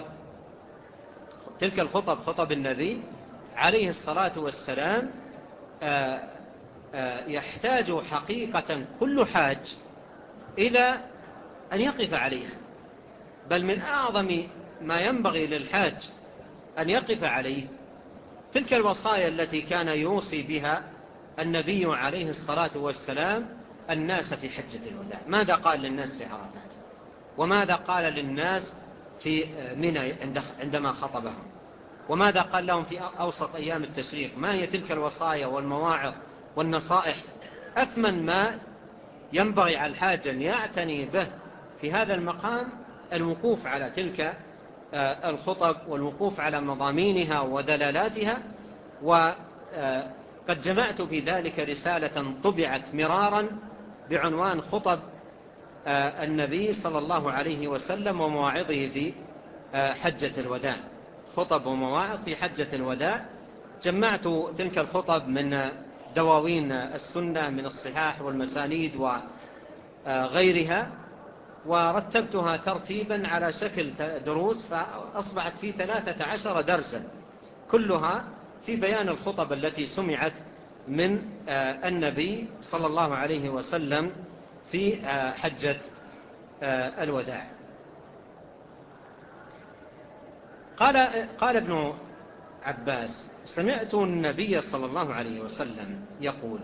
الخطب خطب النبي عليه الصلاة والسلام يحتاج حقيقة كل حاج إلى أن يقف عليها، بل من أعظم ما ينبغي للحاج أن يقف عليه تلك الوصايا التي كان يوصي بها النبي عليه الصلاة والسلام الناس في حجة الوداع. ماذا قال للناس في عرفات وماذا قال للناس في منى عندما خطبهم؟ وماذا قال لهم في أوسط أيام التشريق؟ ما هي تلك الوصايا والمواعظ والنصائح؟ أثمن ما ينبغي على الحاج أن يعتني به في هذا المقام الوقوف على تلك الخطب والوقوف على مضامينها ودلالاتها. وقد جمعت في ذلك رسالة طبعت مرارا بعنوان خطب النبي صلى الله عليه وسلم ومواعظه في حجة الوداع. خطب ومواعظ في حجة الوداع. جمعت تلك الخطب من دواوين السنة من الصحاح والمسانيد وغيرها، ورتبتها ترتيبا على شكل دروس، فأصبحت في 13 درسا كلها في بيان الخطب التي سمعت من النبي صلى الله عليه وسلم في حجة الوداع. قال ابن عباس: سمعت النبي صلى الله عليه وسلم يقول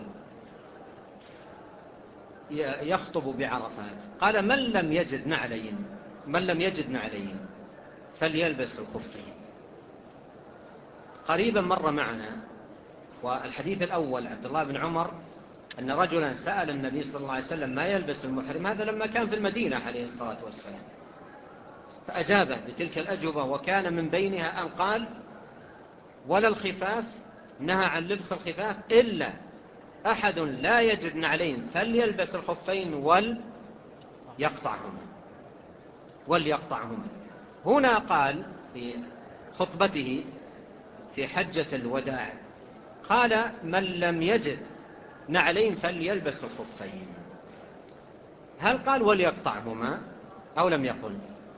يخطب بعرفات، قال: من لم يجد نعلين فليلبس الخفين. قريبا مر معنا، والحديث الأول عبد الله بن عمر أن رجلا سأل النبي صلى الله عليه وسلم ما يلبس المحرم، هذا لما كان في المدينة عليه الصلاة والسلام، فأجابه بتلك الأجوبة، وكان من بينها أن قال: ولا الخفاف، نهى عن لبس الخفاف، إلا أحد لا يجد نعلين فليلبس الخفين وليقطعهما. هنا قال في خطبته في حجة الوداع، قال: من لم يجد نعلين فليلبس الخفين. هل قال وليقطعهما أو لم يقل؟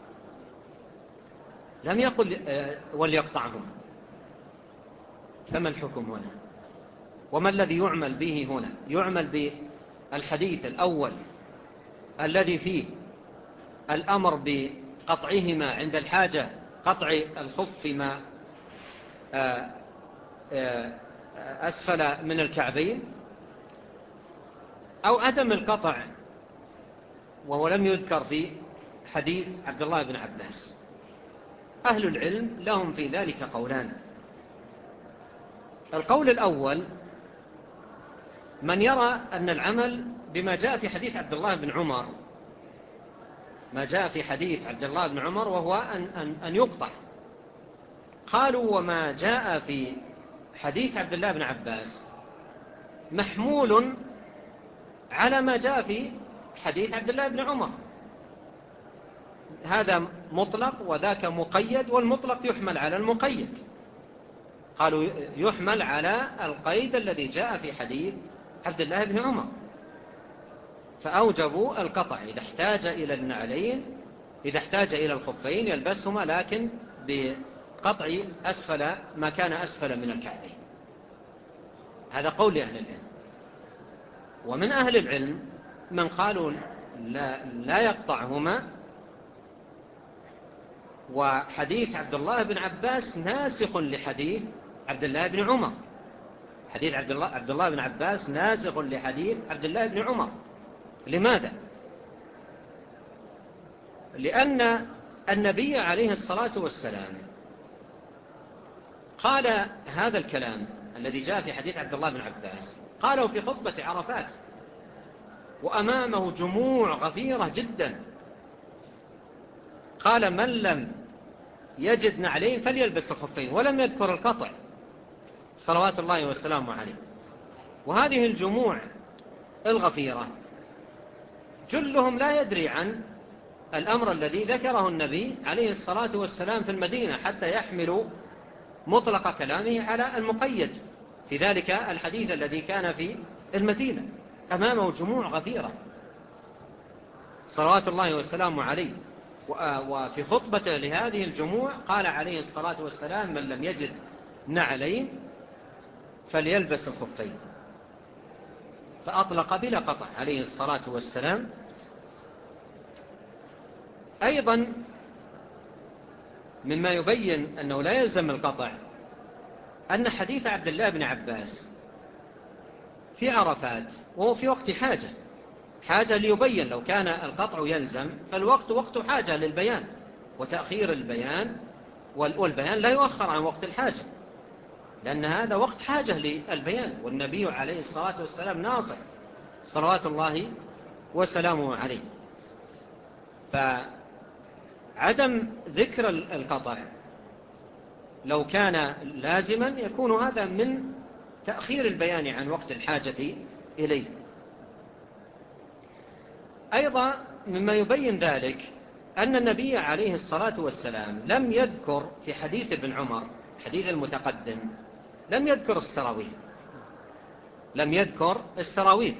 لم يقل وليقطعهما. فما الحكم هنا؟ وما الذي يعمل به هنا؟ يعمل بالحديث الأول الذي فيه الأمر بقطعهما عند الحاجة، قطع الخف ما أسفل من الكعبين، أو عدم القطع، وهو لم يذكر في حديث عبد الله بن عباس. أهل العلم لهم في ذلك قولان. القول الأول من يرى أن العمل بما جاء في حديث عبد الله بن عمر، ما جاء في حديث عبد الله بن عمر وهو أن يقطع. قالوا: وما جاء في حديث عبد الله بن عباس محمول على ما جاء في حديث عبد الله بن عمر، هذا مطلق وذاك مقيد، والمطلق يحمل على المقيد. قالوا: يحمل على القيد الذي جاء في حديث عبد الله بن عمر، فأوجبوا القطع إذا احتاج إلى النعلين، إذا احتاج إلى الخفين يلبسهما، لكن بقطع أسفل ما كان أسفل من الكعبين. هذا قول أهل العلم. ومن أهل العلم من قالوا لا يقطعهما، وحديث عبد الله بن عباس ناسخ لحديث عبد الله بن عمر. حديث عبد الله بن عباس ناسخ لحديث عبد الله بن عمر. لماذا؟ لأن النبي عليه الصلاة والسلام قال هذا الكلام الذي جاء في حديث عبد الله بن عباس، قاله في خطبة عرفات وأمامه جموع غفيرة جدا. قال: من لم يجد نعلين فليلبس الخفين، ولم يذكر القطع صلوات الله وسلامه عليه. وهذه الجموع الغفيرة جلهم لا يدري عن الأمر الذي ذكره النبي عليه الصلاة والسلام في المدينة، حتى يحملوا مطلق كلامه على المقيد في ذلك الحديث الذي كان في المدينة. أمامه جموع غفيرة صلوات الله وسلامه عليه. وفي خطبته لهذه الجموع قال عليه الصلاة والسلام: من لم يجد نعلين فليلبس الخفين، فأطلق بلا قطع عليه الصلاة والسلام. أيضا مما يبين أنه لا يلزم القطع أن حديث عبد الله بن عباس في عرفات وهو في وقت حاجة ليبين. لو كان القطع يلزم فالوقت وقت حاجة للبيان، وتأخير البيان والبيان لا يؤخر عن وقت الحاجة، لأن هذا وقت حاجة للبيان، والنبي عليه الصلاة والسلام ناصح صلوات الله وسلامه عليه. فعدم ذكر القطع لو كان لازما يكون هذا من تأخير البيان عن وقت الحاجة إليه. أيضا مما يبين ذلك أن النبي عليه الصلاة والسلام لم يذكر في حديث ابن عمر، حديث المتقدم، لم يذكر السراويل، لم يذكر السراويل،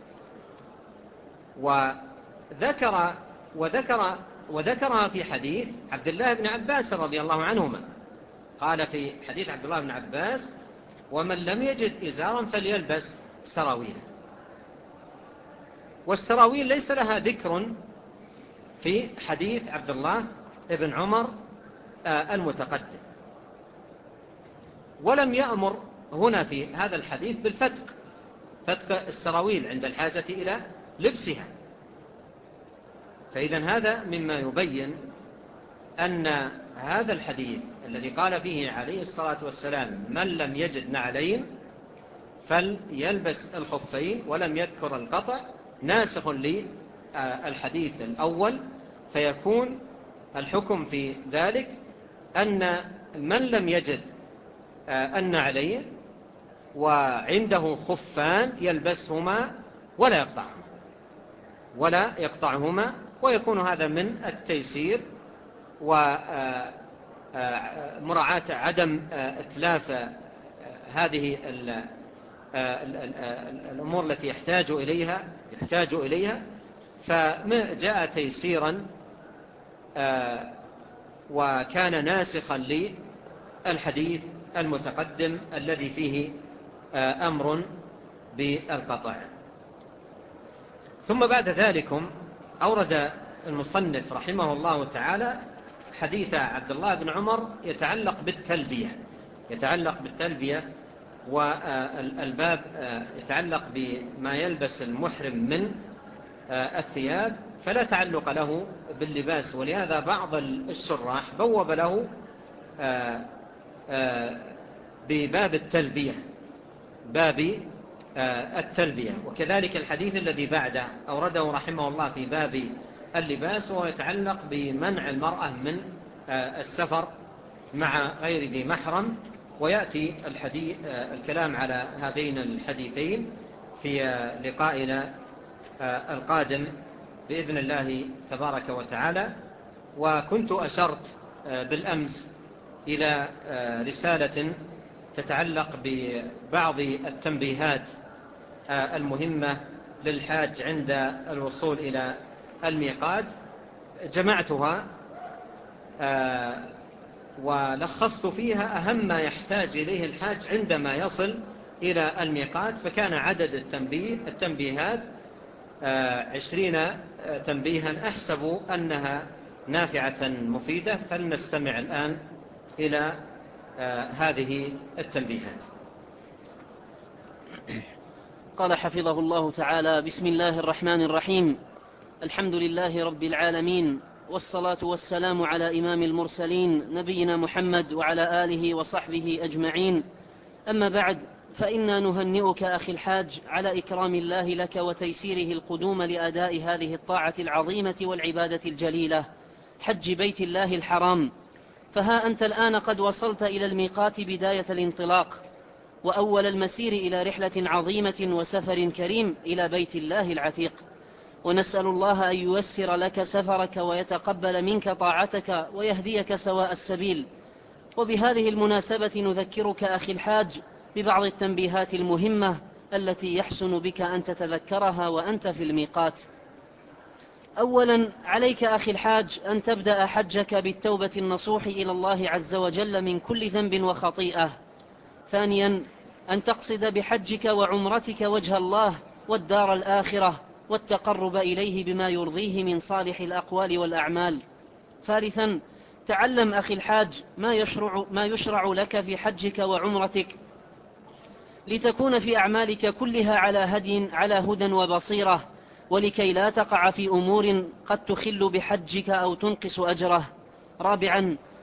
وذكرها في حديث عبد الله بن عباس رضي الله عنهما. قال في حديث عبد الله بن عباس: ومن لم يجد إزارا فليلبس سراويل. والسراويل ليس لها ذكر في حديث عبد الله بن عمر المتقدم، ولم يأمر هنا في هذا الحديث بالفتق، فتق السراويل عند الحاجة إلى لبسها. فإذا هذا مما يبين أن هذا الحديث الذي قال فيه عليه الصلاة والسلام: من لم يجد نعلين فليلبس الخفين، ولم يذكر القطع، ناسخ للحديث الأول، فيكون الحكم في ذلك أن من لم يجد النعلين وعنده خفان يلبسهما ولا يقطعهما، ويكون هذا من التيسير ومراعاة عدم إتلاف هذه الأمور التي يحتاج إليها، فجاء تيسيرا وكان ناسخا للحديث المتقدم الذي فيه أمر بالقطع. ثم بعد ذلك أورد المصنف رحمه الله تعالى حديث عبد الله بن عمر يتعلق بالتلبية، والباب يتعلق بما يلبس المحرم من الثياب، فلا تعلق له باللباس. ولهذا بعض الشراح بوب له بباب التلبية. وكذلك الحديث الذي بعده أورده رحمه الله في باب اللباس، وهو يتعلق بمنع المرأة من السفر مع غير ذي محرم. ويأتي الكلام على هذين الحديثين في لقائنا القادم بإذن الله تبارك وتعالى. وكنت أشرت بالأمس إلى رسالة تتعلق ببعض التنبيهات المهمة للحاج عند الوصول إلى الميقات، جمعتها ولخصت فيها أهم ما يحتاج إليه الحاج عندما يصل إلى الميقات، فكان عدد التنبيهات 20 تنبيها، أحسب أنها نافعة مفيدة. فلنستمع الآن إلى هذه التنبيهات. قال حفظه الله تعالى: بسم الله الرحمن الرحيم، الحمد لله رب العالمين، والصلاة والسلام على إمام المرسلين نبينا محمد وعلى آله وصحبه أجمعين. أما بعد، فإنا نهنئك أخي الحاج على إكرام الله لك وتيسيره القدوم لأداء هذه الطاعة العظيمة والعبادة الجليلة، حج بيت الله الحرام. فها أنت الآن قد وصلت إلى الميقات بداية الانطلاق، وأول المسير إلى رحلة عظيمة وسفر كريم إلى بيت الله العتيق. ونسأل الله أن ييسر لك سفرك ويتقبل منك طاعتك ويهديك سواء السبيل. وبهذه المناسبة نذكرك أخي الحاج ببعض التنبيهات المهمة التي يحسن بك أن تتذكرها وأنت في الميقات. أولا، عليك أخي الحاج أن تبدأ حجك بالتوبة النصوح إلى الله عز وجل من كل ذنب وخطيئة. ثانيا، أن تقصد بحجك وعمرتك وجه الله والدار الآخرة والتقرب إليه بما يرضيه من صالح الأقوال والأعمال. ثالثا، تعلم أخي الحاج ما يشرع لك في حجك وعمرتك، لتكون في أعمالك كلها على هدى وبصيرة، ولكي لا تقع في أمور قد تخل بحجك أو تنقص أجره. رابعا،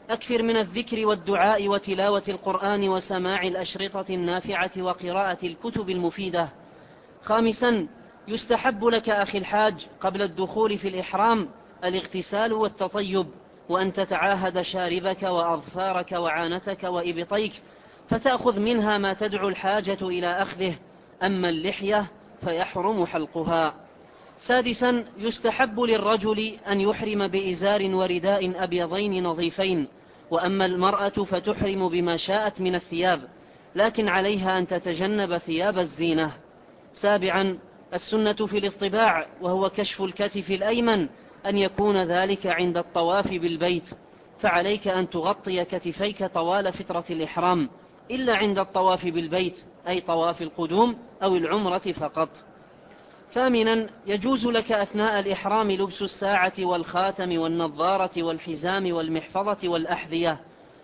أكثر من الذكر والدعاء وتلاوة القرآن وسماع الأشرطة النافعة وقراءة الكتب المفيدة. 5. يستحب لك أخي الحاج قبل الدخول في الإحرام الاغتسال والتطيب، وأن تتعاهد شاربك وأظفارك وعانتك وإبطيك، فتأخذ منها ما تدعو الحاجة إلى أخذه. أما اللحية فيحرم حلقها. 6. يستحب للرجل أن يحرم بإزار ورداء أبيضين نظيفين، وأما المرأة فتحرم بما شاءت من الثياب، لكن عليها أن تتجنب ثياب الزينة. 7. السنة في الاطباع، وهو كشف الكتف الأيمن، أن يكون ذلك عند الطواف بالبيت، فعليك أن تغطي كتفيك طوال فترة الإحرام، إلا عند الطواف بالبيت، أي طواف القدوم أو العمرة فقط. 8. يجوز لك أثناء الإحرام لبس الساعة والخاتم والنظارة والحزام والمحفظة والأحذية،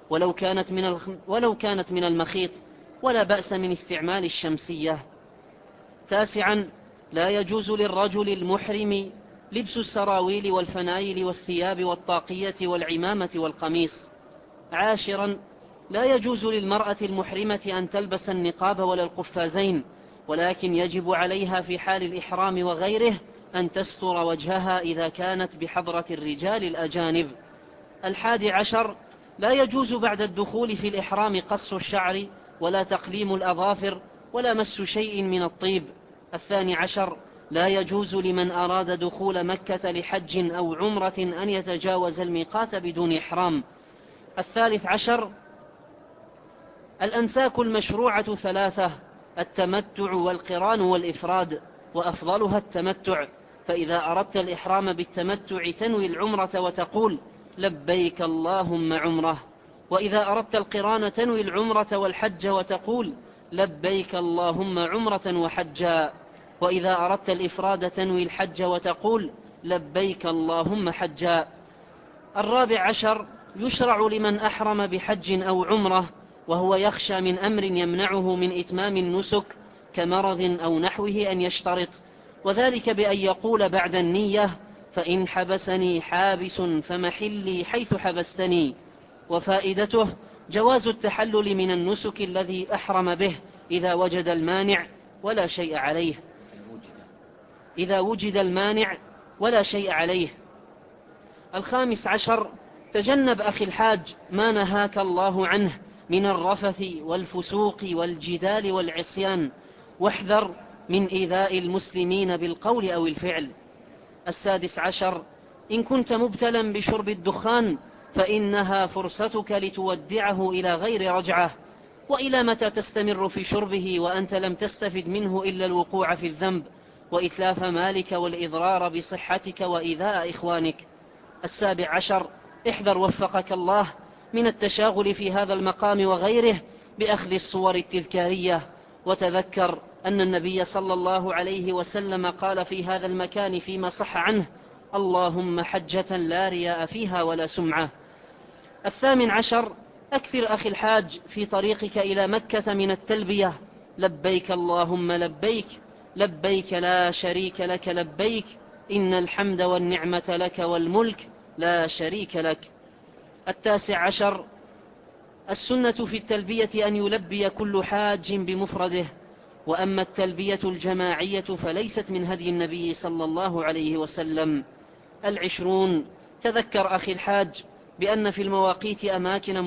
ولو كانت من المخيط، ولا بأس من استعمال الشمسية. 9. لا يجوز للرجل المحرم لبس السراويل والفنايل والثياب والطاقية والعمامة والقميص. 10. لا يجوز للمرأة المحرمة أن تلبس النقاب ولا القفازين، ولكن يجب عليها في حال الإحرام وغيره أن تستر وجهها إذا كانت بحضرة الرجال الأجانب. 11. لا يجوز بعد الدخول في الإحرام قص الشعر ولا تقليم الأظافر ولا مس شيء من الطيب. 12. لا يجوز لمن أراد دخول مكة لحج أو عمرة أن يتجاوز الميقات بدون إحرام. 13. الأنساك المشروعة 3: التمتع والقران والإفراد، وأفضلها التمتع، فإذا أردت الإحرام بالتمتع تنوي العمرة وتقول لبيك اللهم عمره، وإذا أردت القران تنوي العمرة والحج وتقول لبيك اللهم عمرة وحجا، وإذا أردت الإفراد تنوي الحج وتقول لبيك اللهم حجا. 14. يشرع لمن أحرم بحج أو عمرة وهو يخشى من أمر يمنعه من إتمام النسك كمرض أو نحوه أن يشترط، وذلك بأن يقول بعد النية: فإن حبسني حابس فمحلي حيث حبستني. وفائدته جواز التحلل من النسك الذي أحرم به إذا وجد المانع ولا شيء عليه. إذا وجد المانع ولا شيء عليه. 15. تجنب أخي الحاج ما نهاك الله عنه من الرفث والفسوق والجدال والعصيان، واحذر من إيذاء المسلمين بالقول أو الفعل. 16. إن كنت مبتلا بشرب الدخان فإنها فرصتك لتودعه إلى غير رجعة، وإلى متى تستمر في شربه وأنت لم تستفد منه إلا الوقوع في الذنب وإتلاف مالك والإضرار بصحتك وإيذاء إخوانك. 17. احذر وفقك الله من التشاغل في هذا المقام وغيره بأخذ الصور التذكارية، وتذكر أن النبي صلى الله عليه وسلم قال في هذا المكان فيما صح عنه: اللهم حجة لا رياء فيها ولا سمعة. 18. أكثر أخي الحاج في طريقك إلى مكة من التلبية: لبيك اللهم لبيك، لبيك لا شريك لك لبيك، إن الحمد والنعمة لك والملك لا شريك لك. 19. السنة في التلبية أن يلبي كل حاج بمفرده، وأما التلبية الجماعية فليست من هدي النبي صلى الله عليه وسلم. 20. تذكر أخي الحاج بأن في المواقيت أماكن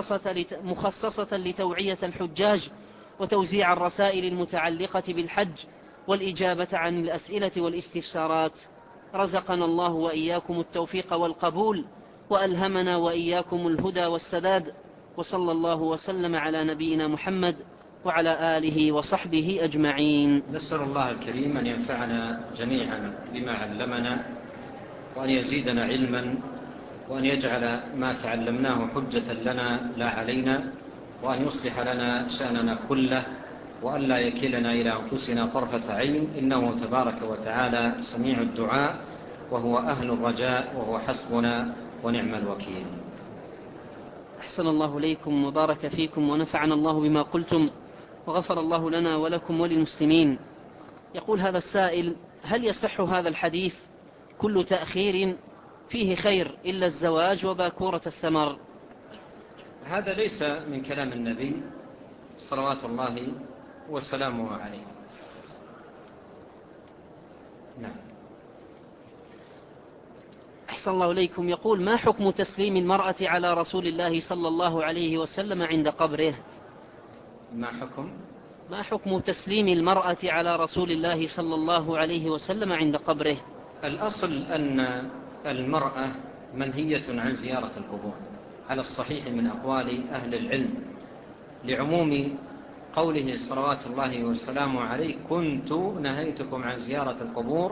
مخصصة لتوعية الحجاج وتوزيع الرسائل المتعلقة بالحج والإجابة عن الأسئلة والاستفسارات. رزقنا الله وإياكم التوفيق والقبول، وألهمنا وإياكم الهدى والسداد، وصلى الله وسلم على نبينا محمد وعلى آله وصحبه أجمعين. نسأل الله الكريم أن ينفعنا جميعا بما علمنا، وأن يزيدنا علما، وأن يجعل ما تعلمناه حجة لنا لا علينا، وأن يصلح لنا شأننا كله، وأن لا يكلنا إلى أنفسنا طرفة عين، إنه تبارك وتعالى سميع الدعاء، وهو أهل الرجاء، وهو حسبنا ونعم الوكيل. أحسن الله إليكم وبارك فيكم ونفعنا الله بما قلتم، وغفر الله لنا ولكم وللمسلمين. يقول هذا السائل: هل يصح هذا الحديث: كل تأخير فيه خير إلا الزواج وباكورة الثمر؟ هذا ليس من كلام النبي صلوات الله وسلامه عليه. نعم. أحسن الله إليكم. يقول: ما حكم تسليم المرأة على رسول الله صلى الله عليه وسلم عند قبره؟ ما حكم تسليم المرأة على رسول الله صلى الله عليه وسلم عند قبره؟ الأصل أن المرأة منهية عن زيارة القبور على الصحيح من أقوال أهل العلم، لعموم قوله صلوات الله وسلامه عليه: كنت نهيتكم عن زيارة القبور،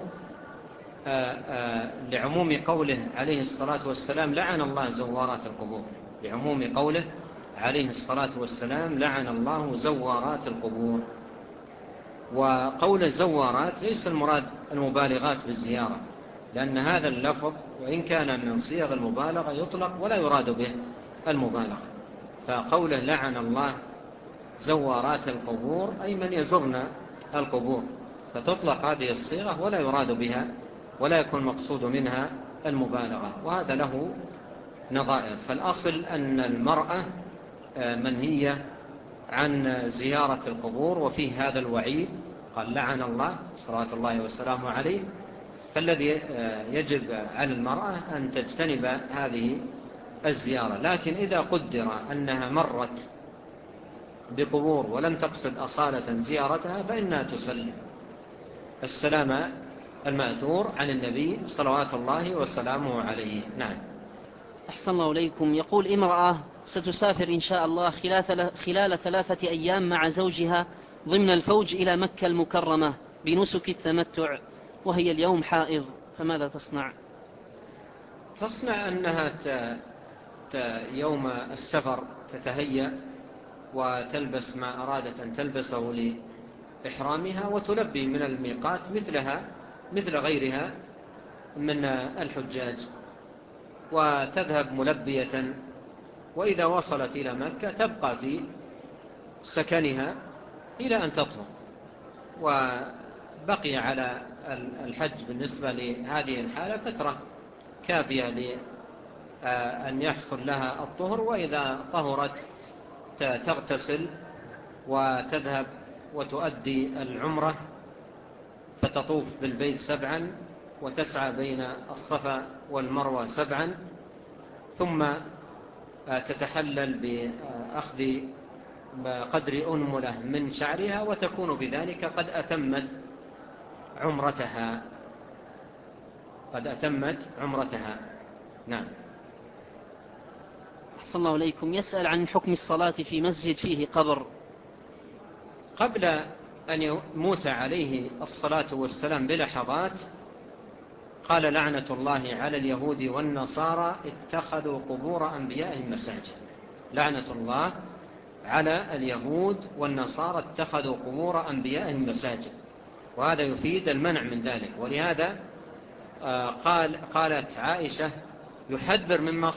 لعموم قوله عليه الصلاة والسلام: لعن الله زوارات القبور، لعموم قوله عليه الصلاة والسلام: لعن الله زوارات القبور. وقول الزوارات ليس المراد المبالغات بالزيارة، لأن هذا اللفظ وإن كان من صيغ المبالغة يطلق ولا يراد به المبالغة. فقوله لعن الله زوارات القبور أي من يزرن القبور، فتطلق هذه الصيغة ولا يراد بها ولا يكون مقصود منها المبالغة، وهذا له نظائر. فالأصل أن المرأة منهية عن زيارة القبور، وفيه هذا الوعيد، قال لعن الله صلوات الله وسلامه عليه. فالذي يجب على المرأة أن تجتنب هذه الزيارة. لكن إذا قدر أنها مرت بقبور ولم تقصد أصالة زيارتها فإنها تسلم السلام المأثور عن النبي صلوات الله وسلامه عليه. نعم. أحسن الله إليكم. يقول: امرأة ستسافر إن شاء الله خلال 3 أيام مع زوجها ضمن الفوج إلى مكة المكرمة بنسك التمتع، وهي اليوم حائض، فماذا تصنع؟ تصنع أنها يوم السفر تتهيأ وتلبس ما أرادت أن تلبسه لإحرامها، وتلبي من الميقات مثل غيرها من الحجاج، وتذهب ملبية. وإذا وصلت إلى مكة تبقى في سكنها إلى أن تطهر. وبقي على الحج بالنسبة لهذه الحالة فترة كافية لأن يحصل لها الطهر، وإذا طهرت تغتسل وتذهب وتؤدي العمرة، فتطوف بالبيت 7 وتسعى بين الصفا والمروة 7، ثم تتحلل بأخذ قدر أنملة من شعرها، وتكون بذلك قد أتمت عمرتها. نعم. أحسن الله إليكم. يسأل عن حكم الصلاة في مسجد فيه قبر. قبل أن يموت عليه الصلاة والسلام بلحظات قال: لعنة الله على اليهود والنصارى اتخذوا قبور أنبيائهم مساجد. لعنة الله على اليهود والنصارى اتخذوا قبور أنبيائهم مساجد. وهذا يفيد المنع من ذلك. ولهذا قالت عائشة: يحذر مما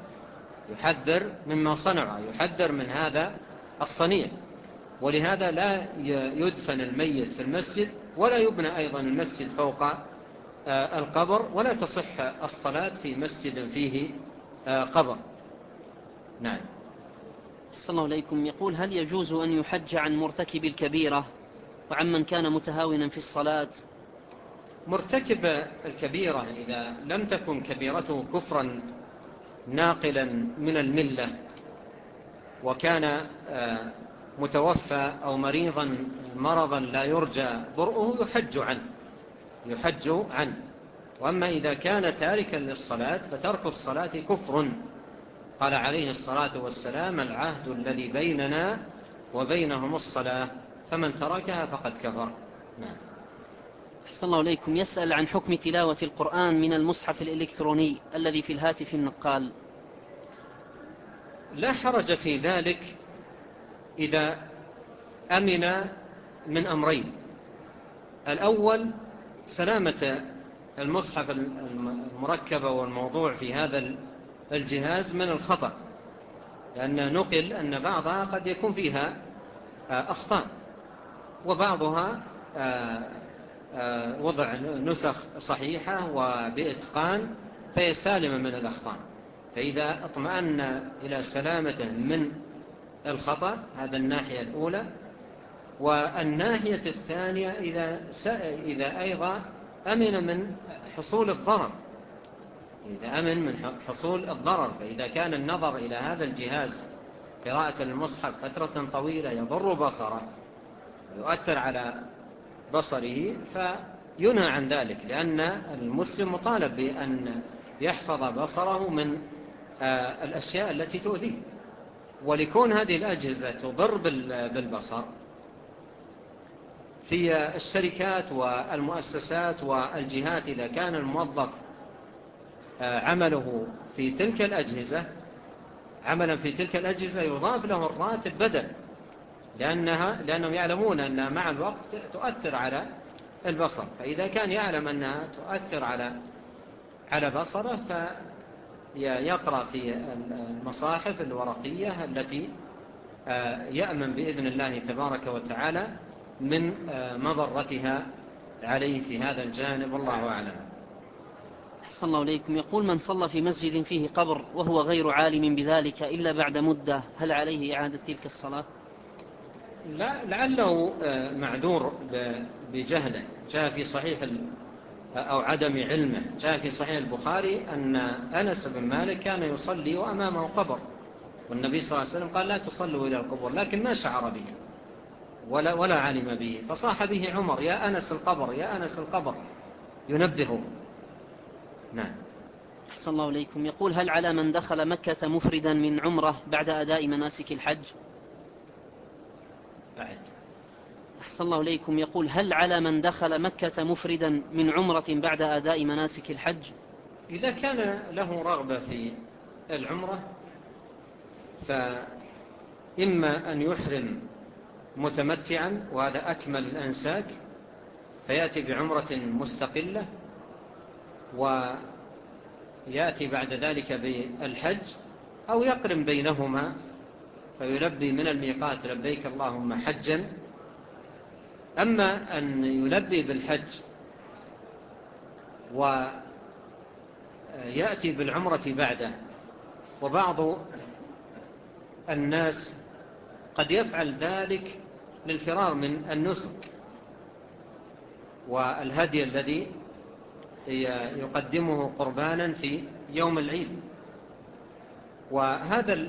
صنع، يحذر من هذا الصنيع. ولهذا لا يدفن الميت في المسجد، ولا يبنى أيضا المسجد فوق القبر، ولا تصح الصلاة في مسجد فيه قبر. نعم. أحسن الله إليكم. يقول: هل يجوز أن يحج عن مرتكب الكبيرة وعمن كان متهاونا في الصلاة؟ مرتكب الكبيرة إذا لم تكن كبيرته كفرا ناقلا من الملة، وكان متوفى أو مرضا لا يرجى برؤه، يحج عنه. وأما إذا كان تاركا للصلاة فترك الصلاة كفر. قال عليه الصلاة والسلام: العهد الذي بيننا وبينهم الصلاة، فمن تركها فقد كفر. نعم. أحسن الله إليكم. يسأل عن حكم تلاوة القرآن من المصحف الإلكتروني الذي في الهاتف النقال. لا حرج في ذلك إذا أمن من أمرين: الأول سلامة المصحف المركب والموضوع في هذا الجهاز من الخطأ، لأن نقل أن بعضها قد يكون فيها أخطاء، وبعضها وضع نسخ صحيحة وبإتقان فهي سالمة من الأخطاء. فإذا اطمأن إلى سلامته من الخطأ، هذا الناحية الأولى. والناحية الثانية إذا أيضا أمن من حصول الضرر، إذا أمن من حصول الضرر، فإذا كان النظر إلى هذا الجهاز قراءة المصحف فترة طويلة يضر بصره ويؤثر على بصره فينهى عن ذلك، لأن المسلم مطالب بأن يحفظ بصره من الأشياء التي تؤذيه. ولكون هذه الأجهزة تضر بالبصر في الشركات والمؤسسات والجهات، إذا كان الموظف عمله في تلك الأجهزة عملا في تلك الأجهزة يضاف له الراتب بدل، لأنهم يعلمون أنها مع الوقت تؤثر على البصر. فإذا كان يعلم أنها تؤثر على بصره فيقرأ في المصاحف الورقية التي يأمن بإذن الله تبارك وتعالى من مضرتها عليه في هذا الجانب، والله أعلم. أحسن الله إليكم. يقول: من صلى في مسجد فيه قبر وهو غير عالم بذلك إلا بعد مدة، هل عليه إعادة تلك الصلاة؟ لا، لعله معذور بجهله. جاء في صحيح أو عدم علمه، جاء في صحيح البخاري أن أنس بن مالك كان يصلي وأمامه قبر، والنبي صلى الله عليه وسلم قال: لا تصلوا إلى القبور، لكن ما شعر به ولا علم به، فصاح به عمر: يا أنس القبر، يا أنس القبر، ينبهه. نعم. أحسن الله إليكم. يقول: هل على من دخل مكة مفردا من عمره بعد أداء مناسك الحج؟ أحسن الله إليكم. يقول: هل على من دخل مكة مفردا من عمرة بعد أداء مناسك الحج؟ إذا كان له رغبة في العمرة فإما أن يحرم متمتعا، وهذا أكمل الأنساك، فيأتي بعمرة مستقلة ويأتي بعد ذلك بالحج، أو يقرن بينهما فيلبي من الميقات: لبيك اللهم حجا. أما أن يلبي بالحج ويأتي بالعمرة بعده، وبعض الناس قد يفعل ذلك للفرار من النسك والهدي الذي يقدمه قربانا في يوم العيد، وهذا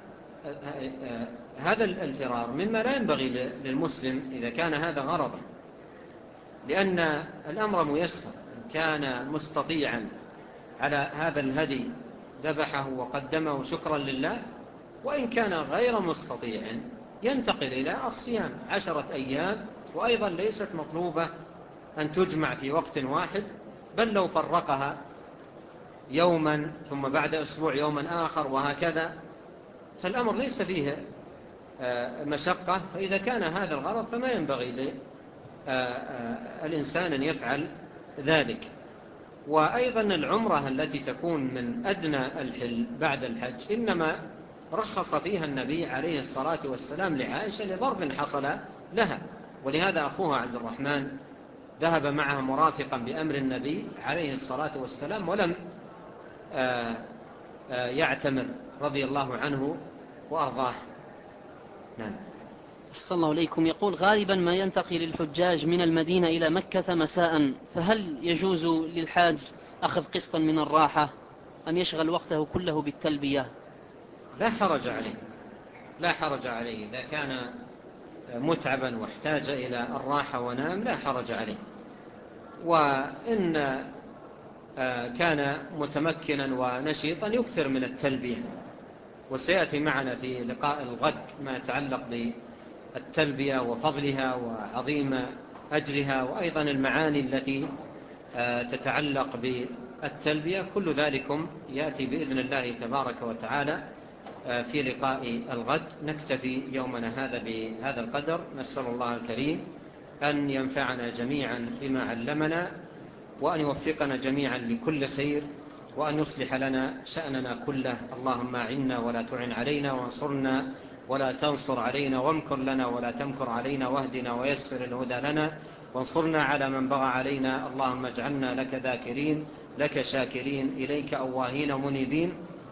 الفرار مما لا ينبغي للمسلم إذا كان هذا غرضه، لأن الأمر ميسر. إن كان مستطيعا على هذا الهدي ذبحه وقدمه شكرا لله، وإن كان غير مستطيع ينتقل إلى الصيام 10 أيام، وأيضا ليست مطلوبة أن تجمع في وقت واحد، بل لو فرقها يوما ثم بعد أسبوع يوما آخر وهكذا، فالأمر ليس فيه مشقة. فإذا كان هذا الغرض فما ينبغي للإنسان أن يفعل ذلك. وأيضا العمرة التي تكون من أدنى الحل بعد الحج إنما رخص فيها النبي عليه الصلاة والسلام لعائشة لضرب حصل لها، ولهذا أخوها عبد الرحمن ذهب معها مرافقا بأمر النبي عليه الصلاة والسلام ولم يعتمر رضي الله عنه وأرضاه. نعم. أحسن الله إليكم. يقول: غالبا ما ينتقل الحجاج من المدينة إلى مكة مساء، فهل يجوز للحاج أخذ قسطا من الراحة أم يشغل وقته كله بالتلبية؟ لا حرج عليه، لا حرج عليه. إذا كان متعبا واحتاج إلى الراحة ونام لا حرج عليه. وإن كان متمكنا ونشيطا يكثر من التلبية، وسيأتي معنا في لقاء الغد ما يتعلق بالتلبية وفضلها وعظيم أجرها، وأيضا المعاني التي تتعلق بالتلبية. كل ذلكم يأتي بإذن الله تبارك وتعالى في لقاء الغد. نكتفي يومنا هذا بهذا القدر، نسأل الله الكريم أن ينفعنا جميعا بما علمنا، وأن يوفقنا جميعا لكل خير، وأن يصلح لنا شأننا كله. اللهم أعنا ولا تعن علينا، وانصرنا ولا تنصر علينا، وامكر لنا ولا تمكر علينا، واهدنا ويسر الهدى لنا، وانصرنا على من بغى علينا. اللهم اجعلنا لك ذاكرين، لك شاكرين، إليك أواهين منيبين،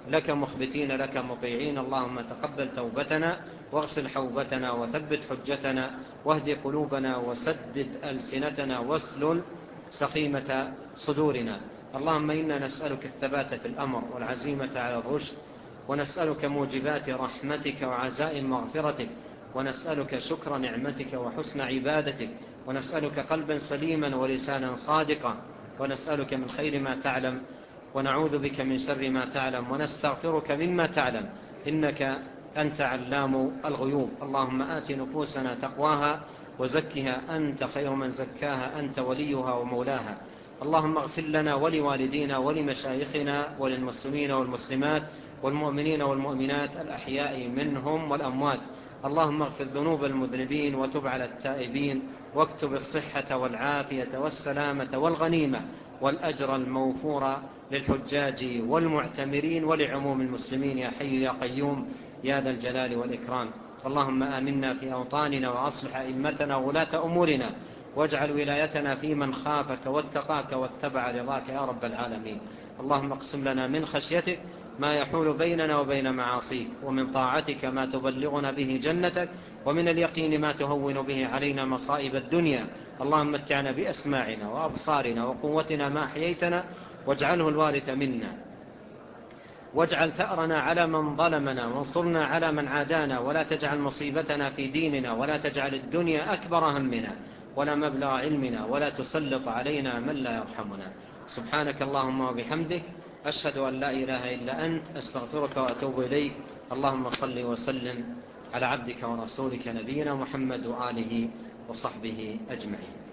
لك مخبتين لك مطيعين. اللهم تقبل توبتنا واغسل حوبتنا وثبت حجتنا واهد قلوبنا وسدد ألسنتنا واسلل سخيمة صدورنا. اللهم إنا نسألك الثبات في الأمر والعزيمة على الرشد، ونسألك موجبات رحمتك وعزائم مغفرتك، ونسألك شكر نعمتك وحسن عبادتك، ونسألك قلبا سليما ولسانا صادقا، ونسألك من خير ما تعلم ونعوذ بك من شر ما تعلم، ونستغفرك مما تعلم، إنك أنت علام الغيوب. اللهم آت نفوسنا تقواها وزكها أنت خير من زكاها، أنت وليها ومولاها. اللهم اغفر لنا ولوالدينا ولمشايخنا وللمسلمين والمسلمات والمؤمنين والمؤمنات الأحياء منهم والأموات. اللهم اغفر ذنوب المذنبين وتب على التائبين، واكتب الصحة والعافية والسلامة والغنيمة والأجر الموفور للحجاج والمعتمرين ولعموم المسلمين يا حي يا قيوم يا ذا الجلال والإكرام. اللهم آمنا في أوطاننا وأصلح أئمتنا وولاة أمورنا، واجعل ولايتنا في من خافك واتقاك واتبع رضاك يا رب العالمين. اللهم اقسم لنا من خشيتك ما يحول بيننا وبين معاصيك، ومن طاعتك ما تبلغنا به جنتك، ومن اليقين ما تهون به علينا مصائب الدنيا. اللهم متعنا بأسماعنا وأبصارنا وقوتنا ما أحييتنا، واجعله الوارث منا، واجعل ثأرنا على من ظلمنا، وانصرنا على من عادانا، ولا تجعل مصيبتنا في ديننا، ولا تجعل الدنيا أكبر همنا ولا مبلغ علمنا، ولا تسلط علينا من لا يرحمنا. سبحانك اللهم وبحمدك، أشهد أن لا إله إلا أنت، أستغفرك وأتوب إليك. اللهم صل وسلم على عبدك ورسولك نبينا محمد وآله وصحبه أجمعين.